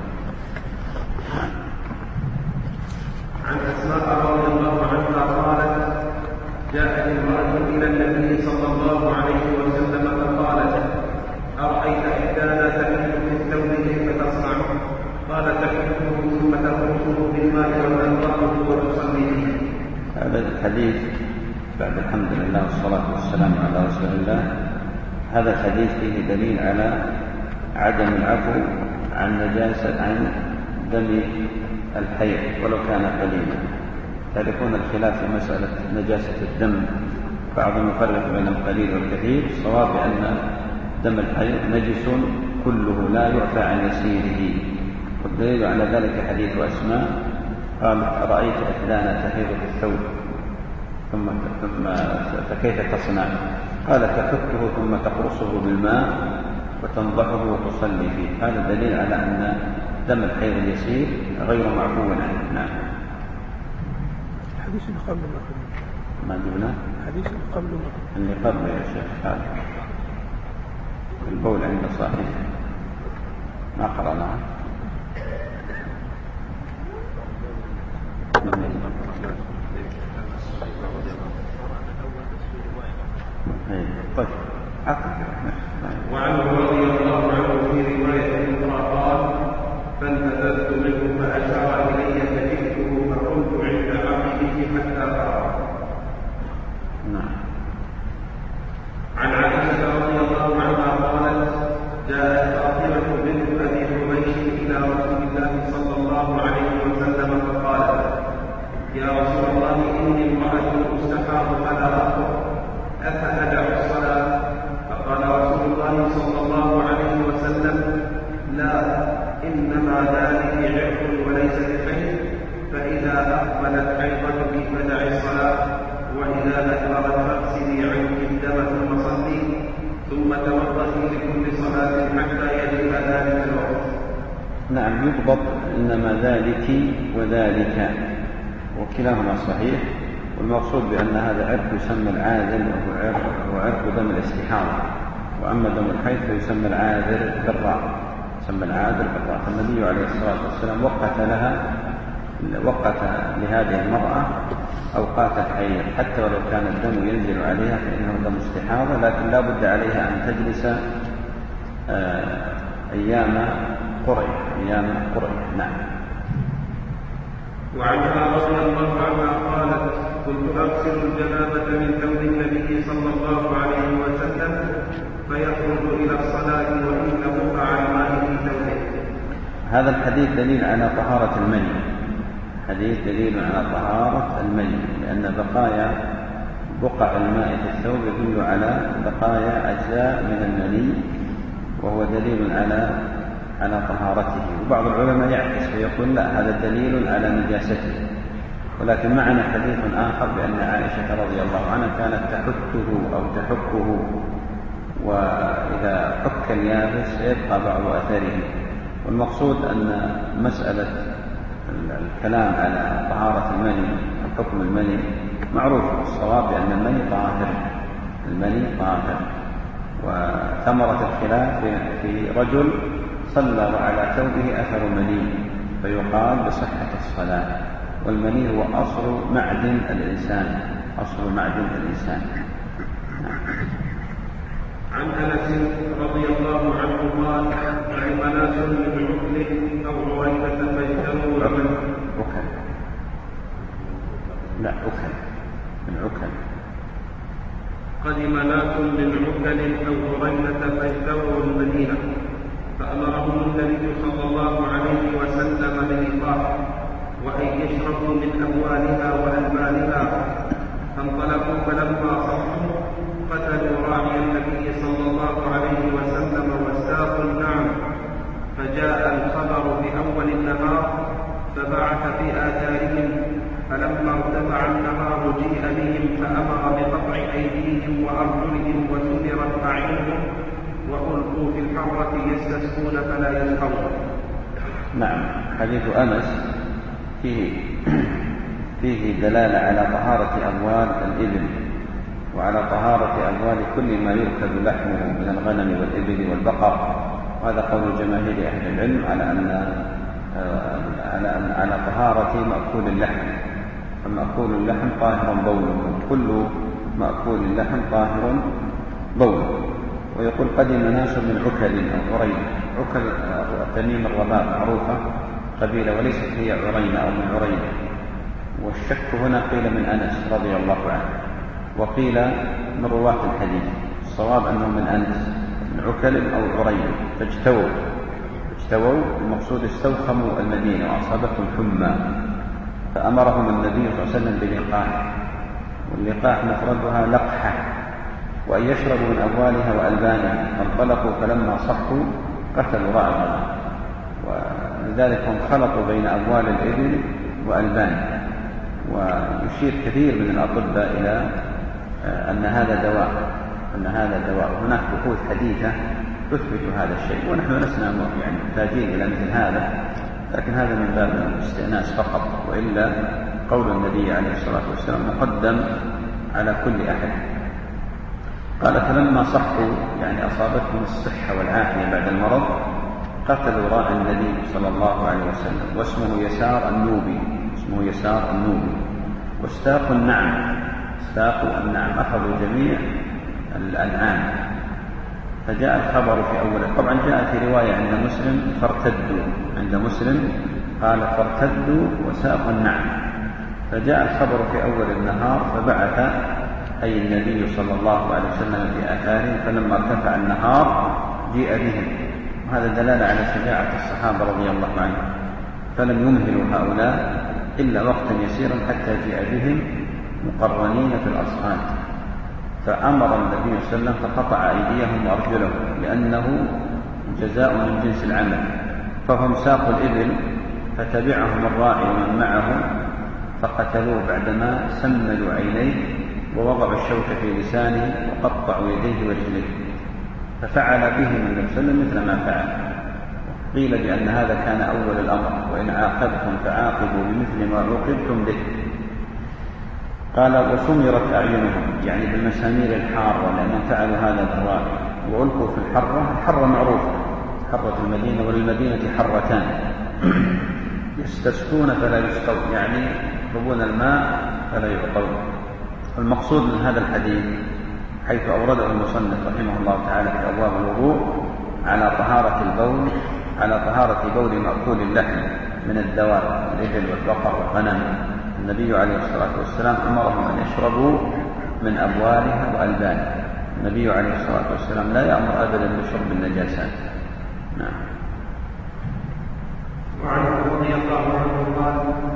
عن أسماء رضي الله عنها قالت: جاءت امرأة إلى النبي صلى الله عليه وسلم فقالت: أرأيت إحدانا تكل في الثوب كيف تصنع؟ قال: تكله ثم تخرجه بالماء وتنضحه وتصلي به. هذا الحديث بعد الحمد لله والصلاة والسلام على رسول الله، هذا الحديث فيه دليل على عدم العفو عن نجاسة عن دم الحيض ولو كان قليلا. تعرفون الخلاف في مسألة نجاسة الدم، بعضهم يفرق بين القليل والكثير، الصواب أن دم الحيض نجس كله لا يعفى عن يسيره، والدليل على ذلك حديث أسماء قالت: رأيت إحدانا تحيض في الثوب ثم فكيف تصنع؟ قال: تفكه ثم تقرصه بالماء وتنضحه وتصلي فيه. هذا دليل على أن دم الحيض اليسير غير معفو عنه. نعم. الحديث اللي قبله ما جبنا الحديث اللي قبله اللي قبله يا شيخ هذا البول عند صاحبه ما قرأناه. طيب وعنه رضي الله عنه في رواية أخرى قال: فانتزلت منه فأشار إلي فجئته فقمت عند عقبه حتى فرغ. نعم. عن عائشة رضي الله عنها قالت: جاءت فاطمة بنت أبي حبيش إلى رسول الله صلى الله عليه وسلم فقالت: يا رسول الله إني امرأة أستحاض فلا أخطب أفأدع الصلاة؟ فقال رسول الله صلى الله عليه وسلم: لا، إنما ذلك عرق وليس بحيض، فإذا أقبلت حيضتك فدعي الصلاة، وإذا أدبرت فاغسلي عنك الدم ثم صلي، ثم توضئي لكل صلاة حتى يجيء ذلك الوقت. نعم. يضبط إنما ذلك وذلك وكلاهما صحيح، والمقصود بأن هذا عرق يسمى العاذل وهو عرق, عرق دم الاستحاضة، وأما دم الحيض فيسمى العاذر بالراء، يسمى العاذر بالراء. فالنبي عليه الصلاة والسلام وقت لها وقت لهذه المرأة أوقات الحيض حتى ولو كان الدم ينزل عليها فإنه دم استحاضة، لكن لا بد عليها أن تجلس أيام قرئ أيام قرئ. نعم. وعنها رضي الله عنها قالت: كنت أغسل الجنابة من ثوب النبي صلى الله عليه وسلم فيخرج إلى الصلاة وإنه مع الماء في ثوبه. هذا الحديث دليل على طهارة المني، حديث دليل على طهارة المني، لأن بقايا بقع الماء في الثوب يدل على بقايا أجزاء من المني، وهو دليل على على طهارته. وبعض العلماء يعكس ويقول لا، هذا دليل على نجاسته. ولكن معنا حديث آخر بأن عائشة رضي الله عنها كانت تحته أو تحكه، وإذا حك اليابس يبقى بعض أثره. والمقصود أن مسألة الكلام على طهارة المني وحكم المني معروف، الصواب بأن المني طاهر، المني طاهر. وثمرة الخلاف في رجل صلى وعلى ثوبه أثر مني فيقال بصحة الصلاة، والمني هو أصل معدن الإنسان، أصل معدن الإنسان. عن أنس رضي الله عنه قال: قدم ناس من عقل أو رويبة فاجتمعوا عقل لا عقل من عقل قدم ناس من عقل أو رويبة فاجتمعوا المدينة فأمرهم النبي صلى الله عليه وسلم بالإطاحة وأن يشربوا من أموالها وألبانها، فانطلقوا فلما صحوا قتلوا راعي النبي صلى الله عليه وسلم واستاقوا النعم، فجاء الخبر في أول النهار فبعث في آثارهم، فلما ارتفع النهار جيء بهم فأمر بقطع أيديهم وأرجلهم وسدرت أعينهم وألقوا في الحرة يستسقون فلا يسقون. نعم، حديث أنس فيه فيه دلالة على طهارة أموال الإبل وعلى طهارة أموال كل ما يؤكل لحمه من الغنم والإبل والبقر. وهذا قول جماهير أهل العلم على أن على على طهارة مأكول اللحم، فمأكول اللحم طاهر بوله، كل مأكول اللحم طاهر بوله. ويقول: قدم ناس من عكل أو عرين. عكل تميم الرباط معروفة قبيلة وليست هي عرين أو من عرين، والشك هنا قيل من أنس رضي الله عنه وقيل من رواة الحديث. الصواب أنه من أنس من عكل أو عرين، فاجتووا اجتووا المقصود استوخموا المدينة وأصابتهم حمى، فأمرهم النبي صلى الله عليه وسلم بلقاح، واللقاح مفردها لقحة، وأن يشربوا من أموالها وألبانها، فانطلقوا فلما صحوا قتلوا راعيها، ولذلك هم خلطوا بين أموال الإبل وألبانها. ويشير كثير من الأطباء إلى أن هذا دواء، أن هذا دواء. هناك بحوث حديثة تثبت هذا الشيء، ونحن لسنا يعني محتاجين إلى مثل هذا، لكن هذا من باب الاستئناس فقط، وإلا قول النبي عليه الصلاة والسلام مقدم على كل أحد. قال: فلما صحوا يعني أصابتهم الصحة والعافية بعد المرض قتلوا راعي النبي صلى الله عليه وسلم، واسمه يسار النوبي، اسمه يسار النوبي، واستاقوا النعم، استاقوا النعم، أخذوا جميع الأنعام. فجاء الخبر في أوله، طبعا جاء في رواية عند مسلم فارتدوا، عند مسلم قال فارتدوا وساقوا النعم. فجاء الخبر في أول النهار فبعث أي النبي صلى الله عليه وسلم في آثارهم، فلما ارتفع النهار جيء بهم. وهذا دلالة على شجاعة الصحابة رضي الله عنهم، فلم يمهلوا هؤلاء إلا وقتا يسيرا حتى جاء بهم مقرنين في الأصفاد، فأمر النبي صلى الله عليه وسلم فقطع أيديهم وأرجلهم، لأنه جزاء من جنس العمل. فهم ساقوا الإبل فتبعهم الراعي ومن معه فقتلوه بعدما سملوا عينيه ووضعوا الشوك في لسانه وقطعوا يديه ورجليه، ففعل بهم النبي صلى الله عليه وسلم مثل ما فعل. قيل بأن هذا كان أول الأمر، وإن عاقبتم فعاقبوا بمثل ما عوقبتم به. قال: وسمرت أعينهم يعني بالمسامير الحارة، لأنهم فعلوا هذا بالراعي، وألقوا في الحرة. الحرة معروفة، حرة المدينة، وللمدينة حرتان يستسقون فلا يسقون، يعني يطلبون الماء فلا يعطون. المقصود من هذا الحديث حيث أورده المصنف رحمه الله تعالى في أبواب الوضوء على طهارة البول، على طهارة بول مأكول اللحم من الدواب الإبل والبقر والغنم. النبي عليه الصلاة والسلام أمرهم أن يشربوا من أبوالها وألبانها. النبي عليه الصلاة والسلام لا يأمر أبدا بشرب النجاسات. نعم. وعنه رضي الله عنه قال: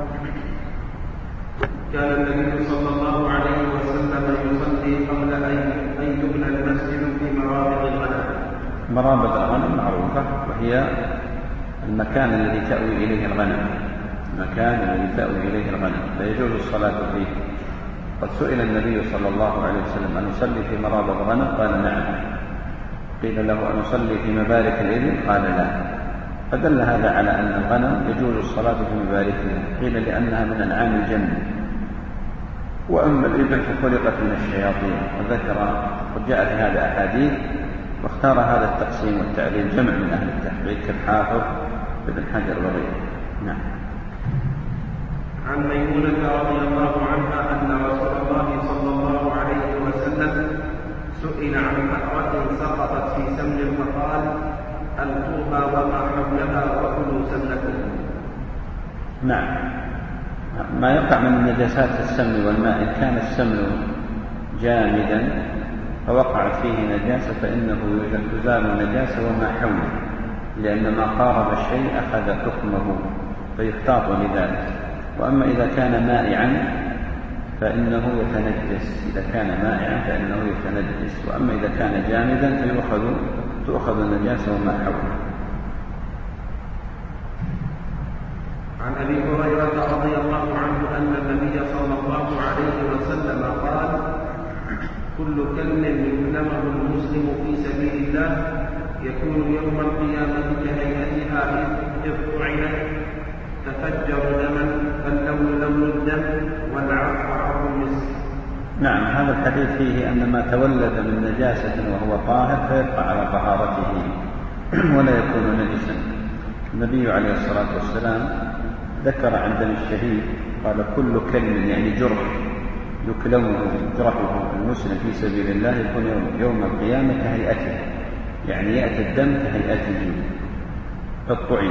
كان النبي صلى الله عليه وسلم يصلي قبل أن يبنى المسجد في مرابض الغنم. مرابض الغنم معروفة، وهي المكان الذي تأوي إليه الغنم، المكان الذي تأوي إليه الغنم فيجوز الصلاة فيه. قد سئل النبي صلى الله عليه وسلم أن يصلي في مرابض الغنم؟ قال نعم. قيل له أن يصلي في مبارك الإبل؟ قال لا. فدل هذا على أن الغنم يجوز الصلاة في مباركها، قيل لأنها من أنعام الجنة، وأما الإبل فخلقت من الشياطين. وذكر قد جاء في هذا أحاديث، واختار هذا التقسيم والتعليل جمع من أهل التحقيق كالحافظ ابن حجر وغيره. نعم. عن ميمونة رضي الله عنها أن رسول الله صلى الله عليه وسلم سئل عن بحرة سقطت في سمن فقال: ألقوها وما حولها وكلوا سمنكم. نعم. ما يقع من النجاسات في السمن والماء، إن كان السمن جامدا فوقعت فيه نجاسة فإنه تزال النجاسة وما حوله، لأن ما قارب الشيء أخذ حكمه فيختاط لذلك. وأما إذا كان مائعا فإنه يتنجس، إذا كان مائعا فإنه يتنجس. وأما إذا كان جامدا فيؤخذ تؤخذ النجاسة وما حوله. عن أبي هريرة رضي الله عنه أن النبي صلى الله عليه وسلم قال: كل كلم يكلمه المسلم في سبيل الله يكون يوم القيامة كهيئتها إذ طعنت، تفجر دما فاللون لون الدم والعرق عرق المسك. نعم. هذا الحديث فيه أن ما تولد من نجاسة وهو طاهر فيبقى على طهارته ولا يكون نجسا. النبي عليه الصلاة والسلام ذكر عن دم الشهيد قال: كل كلم يعني جرح يكلمه جرحه المسلم في سبيل الله يكون يوم القيامة كهيئته، يعني يأتي الدم كهيئته فالطعن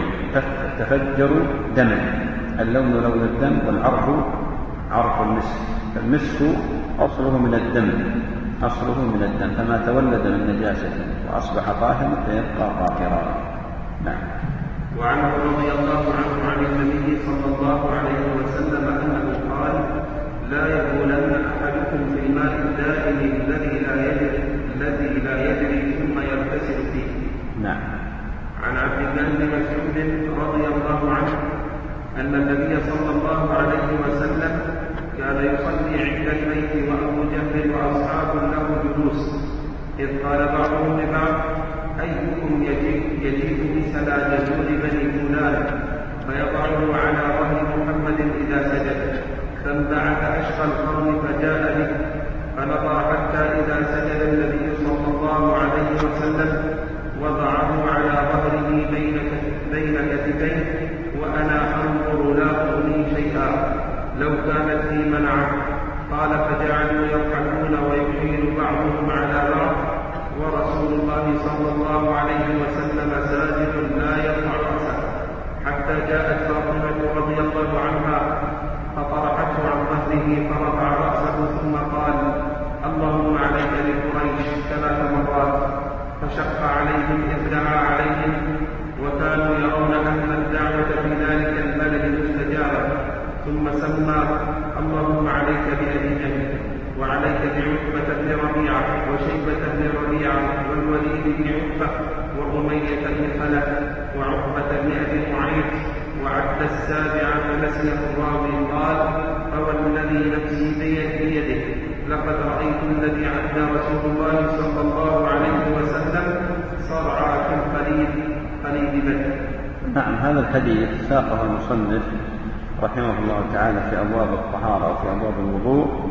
تفجر دما، اللون لون الدم والعرق عرق المسك. فالمسك أصله من الدم، أصله من الدم، فما تولد من نجاسة وأصبح طاهرا فيبقى طاهرا. نعم. وعنه رضي الله عنه عن النبي صلى الله عليه وسلم أنه قال: لا يبولن أحدكم في الماء الدائم الذي لا يجري الذي لا يجري ثم يغتسل فيه. نعم. عن عبد الله بن مسعود رضي الله عنه أن النبي صلى الله عليه وسلم كان يصلي عند البيت وأبو جهل وأصحاب له جلوس، إذ قال بعضهم لبعض: أيكم يجيء بسلا جزور بني فلان فيضعه على ظهر محمد إذا سجد، فانبعث أشقى القوم فجاء به فنظر حتى إذا سجد النبي صلى الله عليه وسلم وضعه على ظهره بين بين كتفيه وأنا أنظر لا أغني شيئا لو كانت لي منعه. قال: فجعلوا يضحكون ويشير بعضهم على بعض ورسول الله صلى الله عليه وسلم ساجد لا يرفع رأسه، حتى جاءت فاطمة رضي الله عنها فطرحته عن ظهره فرفع رأسه ثم قال: اللهم عليك بقريش ثلاث مرات، فشق عليهم إذ دعا عليهم، وكانوا يرون أن الدعوة في ذلك البلد مستجابة. ثم سمى: اللهم عليك بأبي جهل وعليك بعتبة بن ربيعة وشيبة بن ربيعة والوليد بن عتبة وأمية بن خلف وعقبة بن أبي معيط، وعد السابع فنسيه الراوي قال: فوالذي نفسي بيده لقد رأيت الذي عد رسول الله صلى الله عليه وسلم صرعى كالقليد قليد بدر. نعم. هذا الحديث ساقه المصنف رحمه الله تعالى في أبواب الطهارة وفي أبواب الوضوء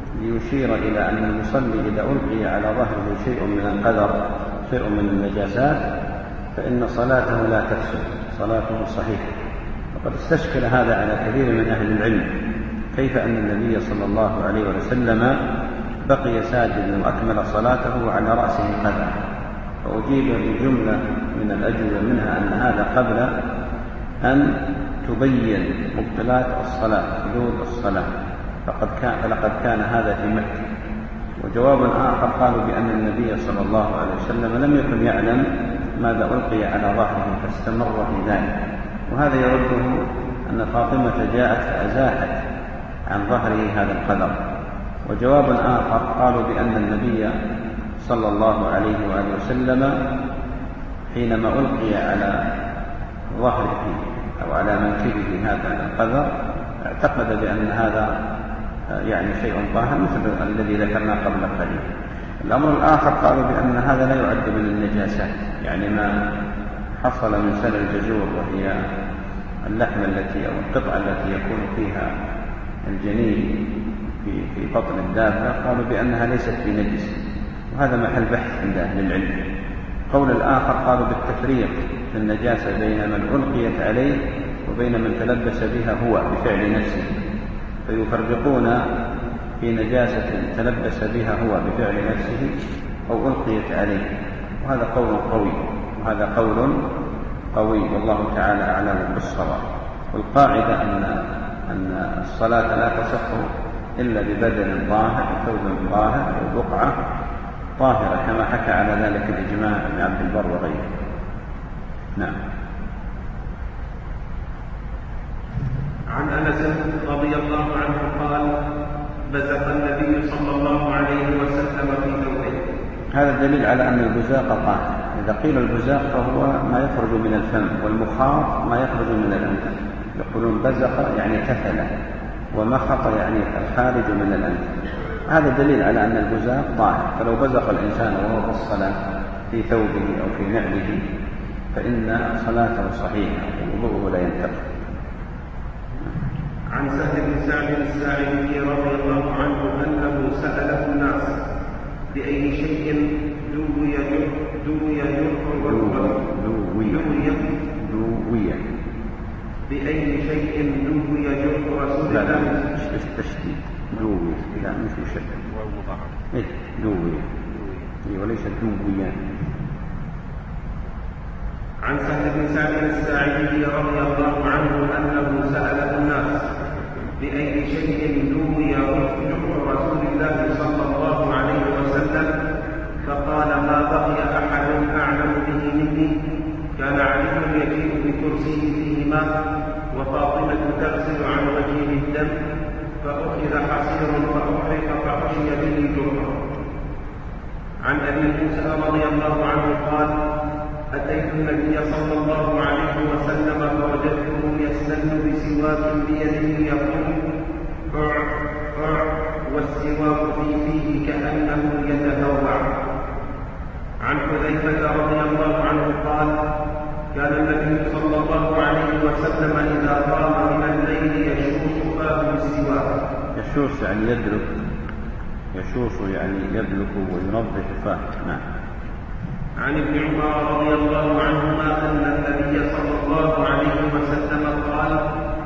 ليشير إلى أن المصلي إذا ألقي على ظهره شيء من القدر شيء من النجاسات فإن صلاته لا تفسد، صلاته صحيحة. وقد استشكل هذا على كثير من أهل العلم، كيف أن النبي صلى الله عليه وسلم بقي ساجدا وأكمل صلاته وعلى رأسه قدر، فأجيب بجملة من الأجوبة، منها أن هذا قبل أن تبين مبطلات الصلاة حدود الصلاة فقد كان فلقد كان هذا في مكة. وجواب آخر قالوا بأن النبي صلى الله عليه وسلم لم يكن يعلم ماذا ألقي على ظهره فاستمر في ذلك، وهذا يرده أن فاطمة جاءت فأزاحت عن ظهره هذا القدر. وجواب آخر قالوا بأن النبي صلى الله عليه وآله وسلم حينما ألقي على ظهره أو على منكبه هذا القدر اعتقد بأن هذا يعني شيء ظاهر مثل الذي ذكرنا قبل قليل. الأمر الآخر قالوا بأن هذا لا يعد من النجاسات، يعني ما حصل من سل الجزور وهي اللحمة التي أو القطعة التي يكون فيها الجنين في في بطن الدابة، قالوا بأنها ليست بنجس، وهذا محل بحث عند أهل العلم. قول الآخر قالوا بالتفريق في النجاسة بين من ألقيت عليه وبين من تلبس بها هو بفعل نفسه، فيفرقون في نجاسة تلبس بها هو بفعل نفسه أو ألقيت عليه، وهذا قول قوي وهذا قول قوي والله تعالى أعلم بالصواب. والقاعدة أن أن الصلاة لا تصح إلا ببدن طاهر ثوب طاهر وبقعة طاهرة كما حكى على ذلك الإجماع ابن عبد البر وغيره. نعم. عن أنس رضي الله عنه قال بزق النبي صلى الله عليه وسلم في ثوبه. هذا دليل على أن البزاق طاهر. إذا قيل البزاق فهو ما يخرج من الفم، والمخاط ما يخرج من الأنف. يقولون بزق يعني تفل، ومخط يعني الخارج من الأنف. هذا دليل على أن البزاق طاهر، فلو بزق الإنسان وهو في الصلاة في ثوبه أو في نعله فإن صلاته صحيحة ووضوءه لا ينتقض. عن سهل بن سعد الساعدي رضي الله عنه أنه سأله الناس بأي شيء دوي دوي دوي بأي شيء دوي جرح رسول الله. مش التشديد دوي، لا مش مشدد، إيه دوي وليس دويا. عن سهل بن سعد الساعدي رضي الله عنه أنه سأله الناس بأي شيء دوي جرح رسول الله صلى الله عليه وسلم، فقال ما بقي أحد أعلم به مني. كان علي يجيء بكرسيه فيه ماء وفاطمة تغسل عن وجهه الدم، فأخذ حصير فأحرق فحشي به جرحه. عن أبي موسى رضي الله عنه قال أتيت النبي صلى الله عليه وسلم فوجدته يستن بسواك بيده يقول عع عع والسواك في فيه كأنه يتهوع. عن حذيفة رضي الله عنه قال كان النبي صلى الله عليه وسلم إذا قام من الليل يشوش فاه بالسواك. يشوش يعني يدلك، يشوش يعني يدلك وينظف فاه. نعم. عن ابن عمر رضي الله عنهما أن النبي صلى الله عليه وسلم قال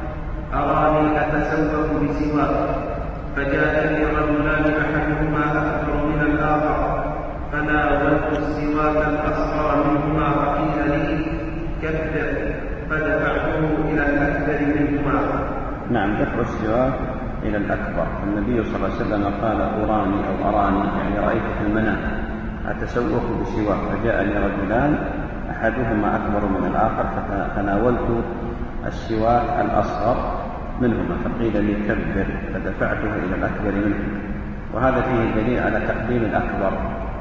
أراني أتسوق بسواك، فجاءني رجلان أحدهما أكبر من الآخر، فناولت السواك الأصغر منهما فقيل لي كبر، فدفعته إلى الأكبر منهما. نعم، دفع السواك إلى الأكبر. النبي صلى الله عليه وسلم قال أراني أو أراني يعني رأيت في المنام أتسوق بسواك، فجاءني رجلان أحدهما أكبر من الآخر، فتناولت السواك الأصغر منهما فقيل لي كبر، فدفعته إلى الأكبر منهما. وهذا فيه دليل على تقديم الأكبر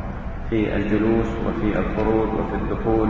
في الجلوس وفي الخروج وفي الدخول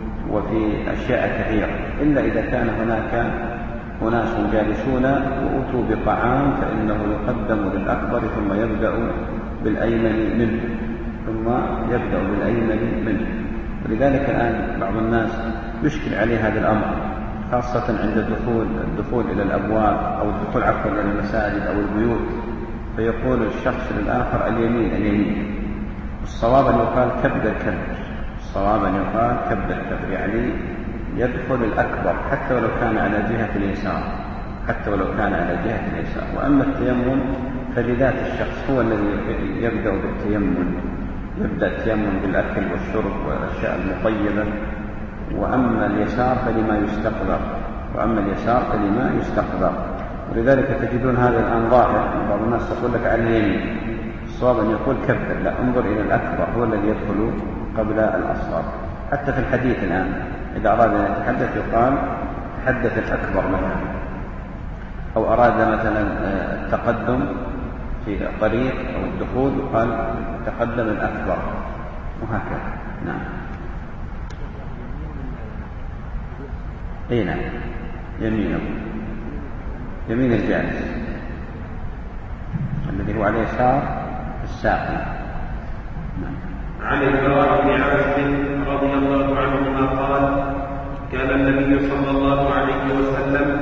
وفي أشياء كثيرة، إلا إذا كان هناك أناس جالسون وأتوا بطعام فإنه يقدم للأكبر ثم يبدأ بالأيمن منه ثم يبدأ بالأيمن منه. ولذلك الآن بعض الناس يشكل عليه هذا الأمر، خاصة عند الدخول الدخول إلى الأبواب أو الدخول عفوا إلى المساجد أو البيوت، فيقول الشخص للآخر اليمين اليمين. الصواب أن يقال كبر كبر، الصواب أن يقال كبر كبر، يعني يدخل الأكبر حتى ولو كان على جهة اليسار، حتى ولو كان على جهة اليسار. وأما التيمم فلذات الشخص هو الذي يبدأ بالتيمم، يبدأ التيمم بالأكل والشرب والأشياء المطيبة، وأما اليسار فلما يستقبل وأما اليسار فلما يستقبل. ولذلك تجدون هذا الآن ظاهر، بعض الناس يقول لك على اليمين، الصواب أن يقول كبر، لا، انظر إلى الأكبر، هو الذي يدخل قبل الأصغر. حتى في الحديث الآن إذا أراد أن يتحدث يقال تحدث الأكبر مثلا، أو أراد مثلا التقدم في الطريق أو الدخول يقال تقدم الأكبر، وهكذا. نعم. اي نعم، يمينه، يمين الجالس الذي هو على يسار الساقي. نعم. عن البراء بن عازب رضي الله عنهما قال: كان النبي صلى الله عليه وسلم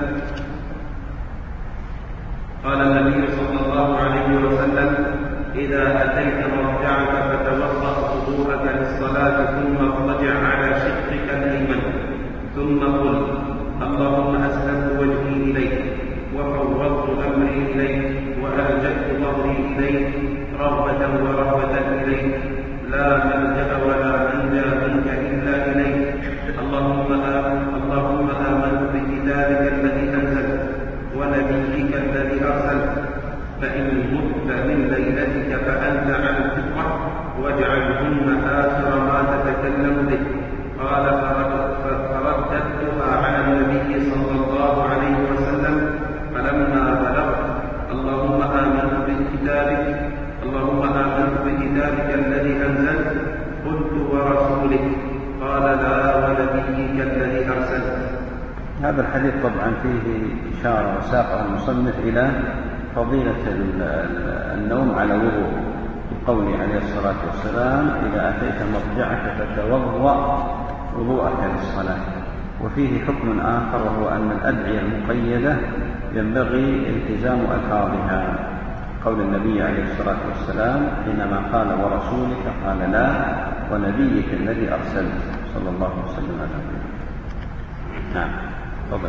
قال النبي صلى الله عليه وسلم: إذا أتيت مرجعك فتوضأ وضوءك للصلاة ثم اضطجع على شقك الأيمن، ثم قل: اللهم أسلمت وجهي إليك وفوضت أمري إليك وألجأت ظهري إليك رغبة ورهبة إليك، لا ملجأ ولا منجا منك إلا إليك. اللهم اللهم آمنت بكتابك الذي أنزلت ونبيك الذي أرسلت، فإن مت من ليلتك فأنت على الفطرة واجعلهن آخر ما تتكلم به. قال: فرددتها على النبي صلى الله عليه وسلم، فلما بلغت اللهم آمنت بكتابك اللهم آمنت بكتابك الذي أنزلت قلت: ورسولك؟ قال: لا، ونبيك الذي أرسلت. هذا الحديث طبعا فيه إشارة وساقه المصنف إلى فضيلة النوم على وضوء، بقوله عليه الصلاة والسلام: إذا أتيت مرجعك فتوضأ وضوءك للصلاة. وفيه حكم آخر، وهو أن الأدعية المقيدة ينبغي التزام ألفاظها. قول النبي عليه الصلاة والسلام حينما قال: ورسولك؟ قال: لا، ونبيك الذي أرسلت، صلى الله عليه وسلم. نعم. تفضل.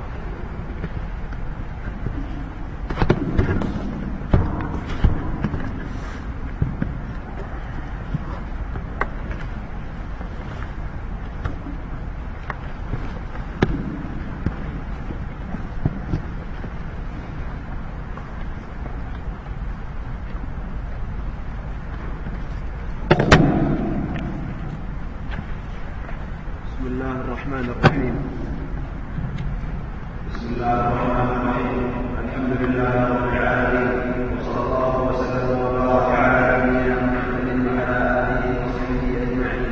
بسم الله الرحمن الرحيم. بسم الله الرحمن الرحيم. الحمد لله رب العالمين، وصلى الله وسلم وبارك على نبينا محمد وعلى آله وصحبه أجمعين.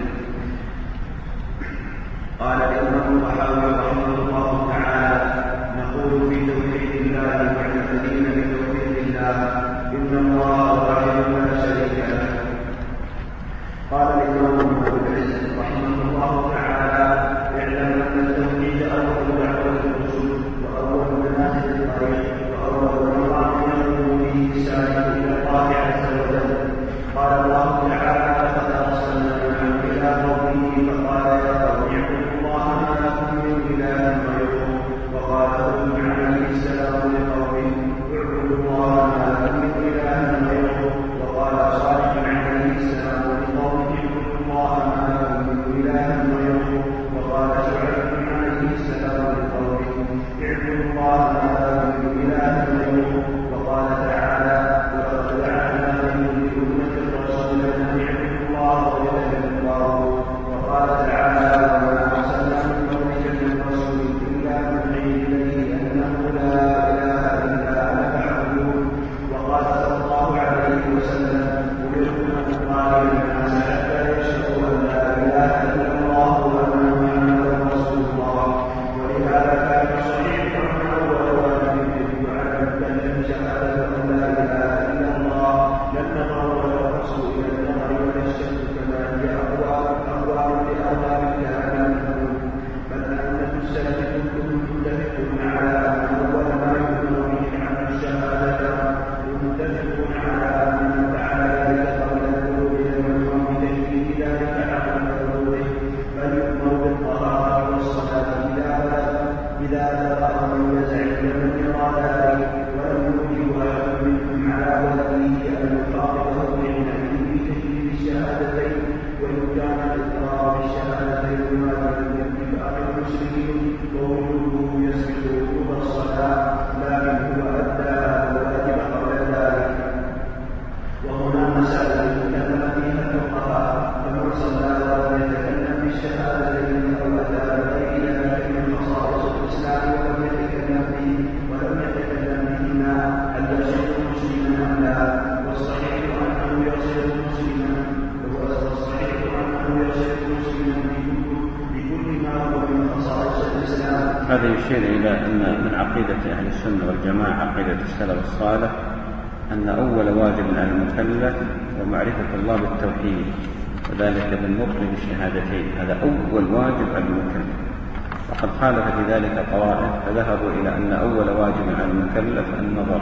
قال الإمام الطحاوي رحمه الله تعالى: نقول في توحيد الله معتقدين بتوحيد الله إن الله واحد لا شريك له. قال الإمام ابن العز رحمه الله تعالى: اعلم أن التوحيد أول دعوة الرسل وأول منازل الطريق وأول مقام يقوم به سائر إلى الله عز وجل. قال الله تعالى: لقد أرسلنا نوحا إلى قومه فقال: يا قوم اعبدوا الله ما لكم من إله غيره. وقال هود عليه السلام لقومه: اعبدوا الله ما لكم من إله غيره. وقال صالح عليه السلام لقومه: اعبدوا الله ما لكم من إله غيره. وقال شعيب عليه السلام لقومه: اعبدوا الله ما لكم من إله غيره. وقال تعالى: ولقد جعلنا لكل أمة رسولا يصير مسلما، وهو الصحيح أنه يصير مسلما بكل ما هو من خصائص الإسلام. هذا يشير إلى أن من عقيدة أهل السنة والجماعة عقيدة السلف الصالح أن أول واجب على المكلف هو معرفة الله بالتوحيد، وذلك بالنطق بالشهادتين، هذا أول واجب على المكلف. وقد خالف في ذلك طوائف فذهبوا إلى أن أول واجب على المكلف النظر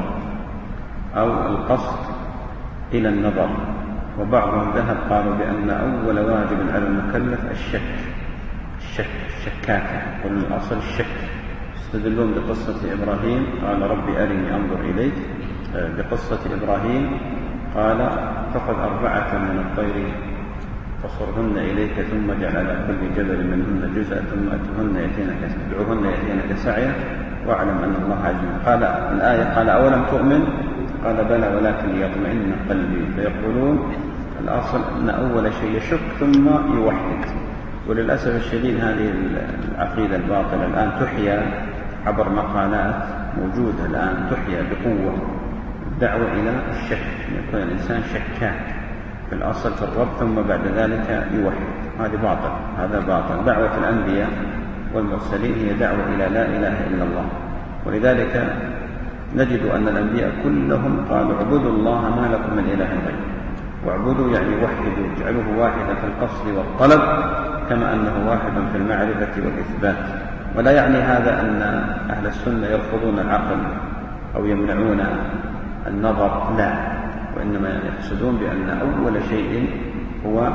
أو القصد إلى النظر، وبعضهم ذهب قالوا بأن أول واجب على المكلف الشك الشك الشكاكة، ومن الأصل الشك. يستدلون بقصة إبراهيم قال ربي أرني أنظر إليك، بقصة إبراهيم قال فخذ أربعة من الطير فصرهن إليك ثم اجعل على كل جبل منهن جزءا ثم ادعوهن يأتينك سعيا واعلم أن الله عزيز. قال الآية قال أولم تؤمن؟ قال بلى ولكن ليطمئن قلبي. فيقولون الأصل أن أول شيء يشك ثم يوحد. وللأسف الشديد هذه العقيدة الباطلة الآن تحيا عبر مقالات موجودة الآن، تحيا بقوة الدعوة إلى الشك، يكون الإنسان شكاك في الأصل في الرب ثم بعد ذلك يوحد. هذا باطل، هذا باطل. دعوة الأنبياء والمرسلين هي دعوة إلى لا إله إلا الله، ولذلك نجد أن الأنبياء كلهم قالوا اعبدوا الله ما لكم من إله غيره، واعبدوا يعني وحدوا، اجعلوه واحدا في القصد والطلب كما أنه واحد في المعرفة والإثبات. ولا يعني هذا أن أهل السنة يرفضون العقل أو يمنعون النظر، لا، وإنما يقصدون بأن أول شيء هو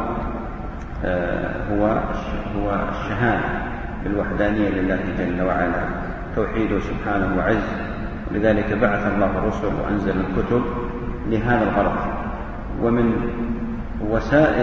آه هو هو الشهادة بالوحدانية لله جل وعلا، توحيده سبحانه وعز. ولذلك بعث الله الرسل وأنزل الكتب لهذا الغرض. ومن وسائل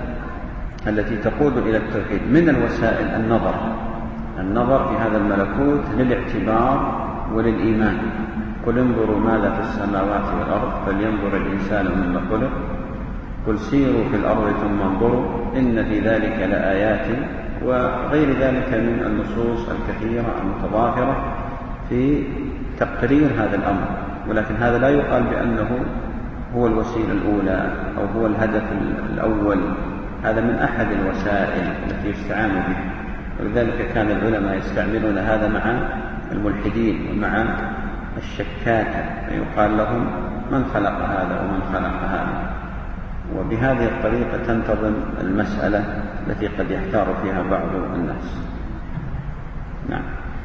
التي تقود إلى التوحيد من الوسائل النظر النظر في هذا الملكوت للاعتبار وللإيمان. قل انظروا ماذا في السماوات والأرض فلينظر الإنسان مما خلق، قل سيروا في الأرض ثم انظروا إن في ذلك لآيات، وغير ذلك من النصوص الكثيرة المتضافرة في تقرير هذا الأمر. ولكن هذا لا يقال بأنه هو الوسيلة الأولى أو هو الهدف الأول، هذا من أحد الوسائل التي يستعان بها. ولذلك كان العلماء يستعملون هذا مع الملحدين ومع الشكاكة، فيقال لهم من خلق هذا ومن خلق هذا. وبهذه الطريقة تنتظم المسألة التي قد يحتار فيها بعض الناس. نعم.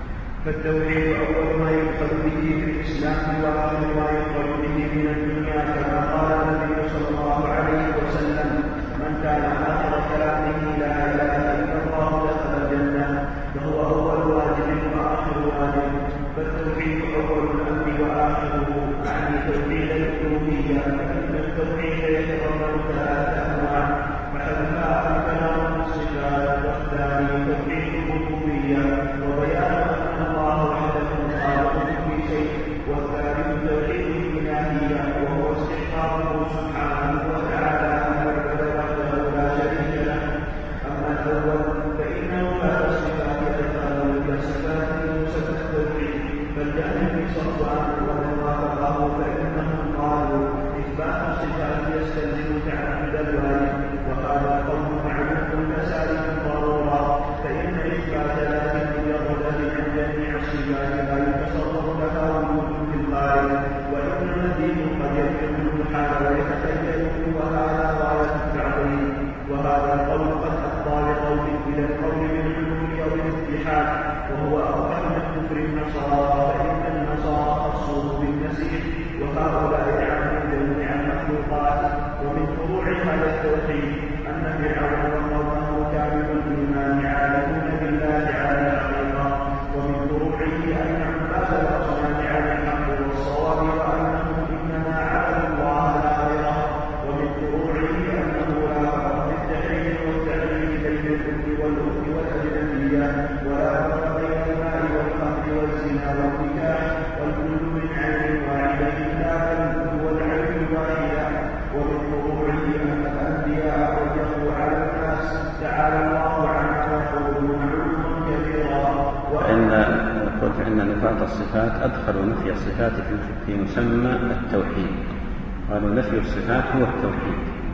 فالتوحيد أول ما يدخل به في الإسلام وآخر ما يدخل به من الدنيا، كما قال النبي صلى الله عليه وسلم من كان آخر كلامه لا إله إلا الله دخل الجنة، فهو أول واجب وآخر واجب. فالتوحيد أول الأمر وآخره، يعني توحيد الألوهية، فإن التوحيد يتضمن ثلاثة أنواع: أحدها الكلام والصفات، والثاني توحيد الربوبية وبيان أن الله وحده خالق كل شيء، والثالث توحيد الإلهية وهو استحقاقه سبحانه وتعالى أن يعبد وحده لا شريك له. أما الأول فإنه بعد الصفات أدخل إلى صفات موسى التوحيد، فالجهل بصفوان ومن وافقه فإنهم قالوا إثبات الصفات يستلزم تعبد الواجب، وقال القوم معلوم مسالك ضرورة، فإن إثبات ذلك مجرد عن جميع الصفات لا يتصور لها وجود في الخارج، وإنما الدين قد يكون المحال ويتخيل، وهذا غاية التعظيم. وهذا القول قد أفضى لقول إلى القول بالحلول أو الاتحاد، وهو أوضح من كفر النصارى، فإن النصارى خصوه بالمسيح وهؤلاء يعلمون جميع المخلوقات. ومن فروع هذا التوحيد أن فرعون وقومه كانوا بالإيمان عالمون بالله على الحقيقة. ومن فروعه أن عباد الأصنام على الحق والصواب، وأنهم إنما عبدوا الله لا غيره. ومن فروعه أنه لا فرق في التحريم والتعليم بين الأم والأخت والأجنبية، ولا فرق بين الماء والخمر والزنا والنكاح، والكل من عين واحدة لا بل هو العين الواحدة. ومن فروعه أن الأنبياء وجهوا على الناس تعالى الله عما يقولون علوا كبيرا. فإن قلت إن نفاة الصفات أدخلوا نفي الصفات في مسمى التوحيد، قالوا نفي الصفات هو التوحيد،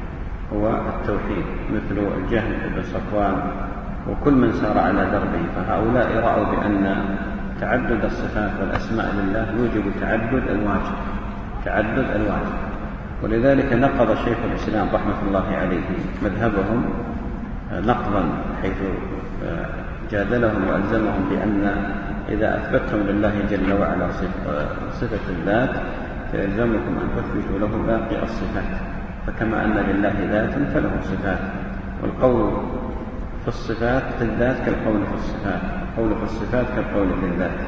هو التوحيد، مثل الجهم بن صفوان وكل من سار على دربه، فهؤلاء رأوا بأن تعدد الصفات والأسماء لله يوجب تعدد الواجب تعدد الواجب ولذلك نقض شيخ الإسلام رحمة الله عليه مذهبهم نقضا، حيث جادلهم وألزمهم بأن إذا أثبتتم لله جل وعلا صفة الذات فيلزمكم أن تثبتوا له باقي الصفات، فكما أن لله ذاتا فله صفات، والقول في الصفات في الذات كالقول في الصفات، القول في الصفات كالقول في الذات.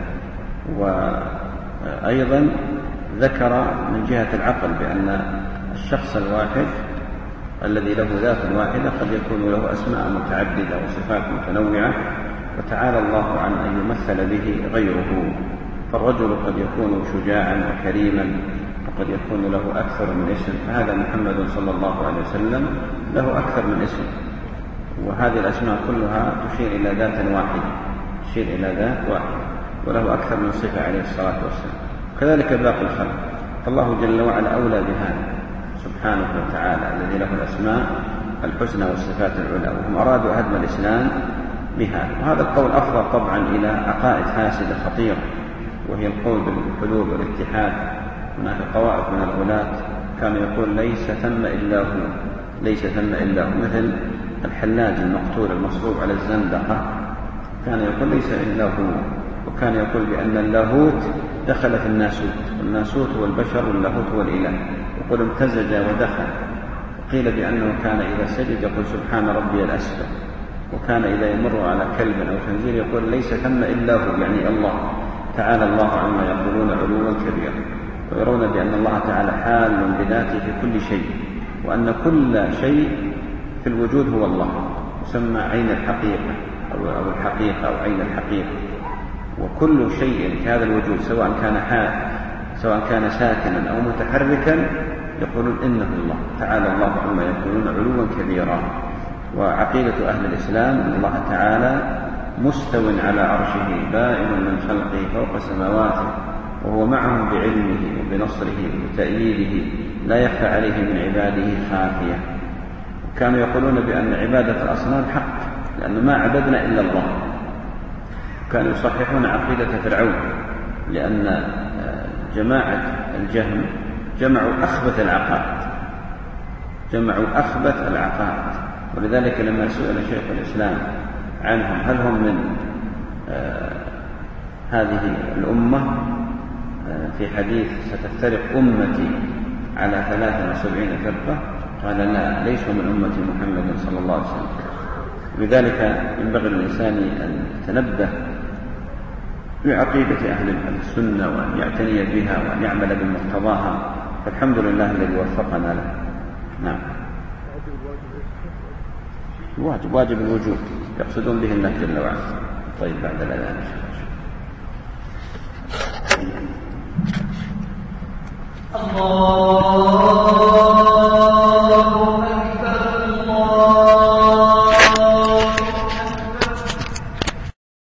وأيضا ذكر من جهة العقل بأن الشخص الواحد الذي له ذات واحدة قد يكون له أسماء متعددة وصفات متنوعة، وتعالى الله عن أن يمثل به غيره، فالرجل قد يكون شجاعا وكريما وقد يكون له أكثر من اسم، فهذا محمد صلى الله عليه وسلم له أكثر من اسم، وهذه الأسماء كلها تشير إلى ذات واحدة تشير إلى ذات واحدة وله أكثر من صفة عليه الصلاة والسلام. كذلك باقي الخلق، فالله جل وعلا أولى بهذا سبحانه وتعالى الذي له الأسماء الحسنى والصفات العلى، وهم أرادوا هدم الإسلام بها. وهذا القول أفضل طبعا إلى عقائد فاسدة خطيرة، وهي القول بالحلول والاتحاد. هناك طوائف من الغلاة كانوا يقول ليس ثم إلا هو ليس ثم إلا هو، مثل الحلاج المقتول المصلوب على الزندقة كان يقول ليس إلا هو، وكان يقول بأن اللاهوت دخل في الناسوت، والناسوت هو البشر واللاهوت هو الإله، يقول امتزج ودخل. قيل بأنه كان إذا سجد يقول سبحان ربي الأسفل، وكان إذا يمر على كلب أو خنزير يقول ليس ثم إلا هو، يعني الله تعالى الله عما يقولون علوا كبيرا. ويرون بأن الله تعالى حال بذاته في كل شيء، وأن كل شيء في الوجود هو الله، يسمى عين الحقيقة أو الحقيقة أو عين الحقيقة. وكل شيء في هذا الوجود سواء كان حال سواء كان ساكنا أو متحركا يقولون إنه الله تعالى الله عما يقولون علوا كبيرا. وعقيدة أهل الإسلام أن الله تعالى مستو على عرشه بائن من خلقه فوق سماواته، وهو معهم بعلمه وبنصره وتأييده، لا يخفى عليه من عباده خافية. كانوا يقولون بأن عبادة الأصنام حق، لأن ما عبدنا إلا الله. كانوا يصححون عقيدة فرعون، لأن جماعة الجهم جمعوا أخبث العقائد جمعوا أخبث العقائد ولذلك لما سئل شيخ الإسلام عنهم هل هم من آه هذه الأمة آه في حديث ستفترق أمتي على ثلاثة وسبعين فرقة، قال لا، ليسوا من أمة محمد صلى الله عليه وسلم. لذلك ينبغي للإنسان أن يتنبه بعقيدة أهل السنة وأن يعتني بها وأن يعمل بمقتضاها، فالحمد لله الذي وفقنا له. نعم. واجب واجب الوجود يقصدون به الله جل وعلا. طيب بعد الأذان إن شاء الله. الله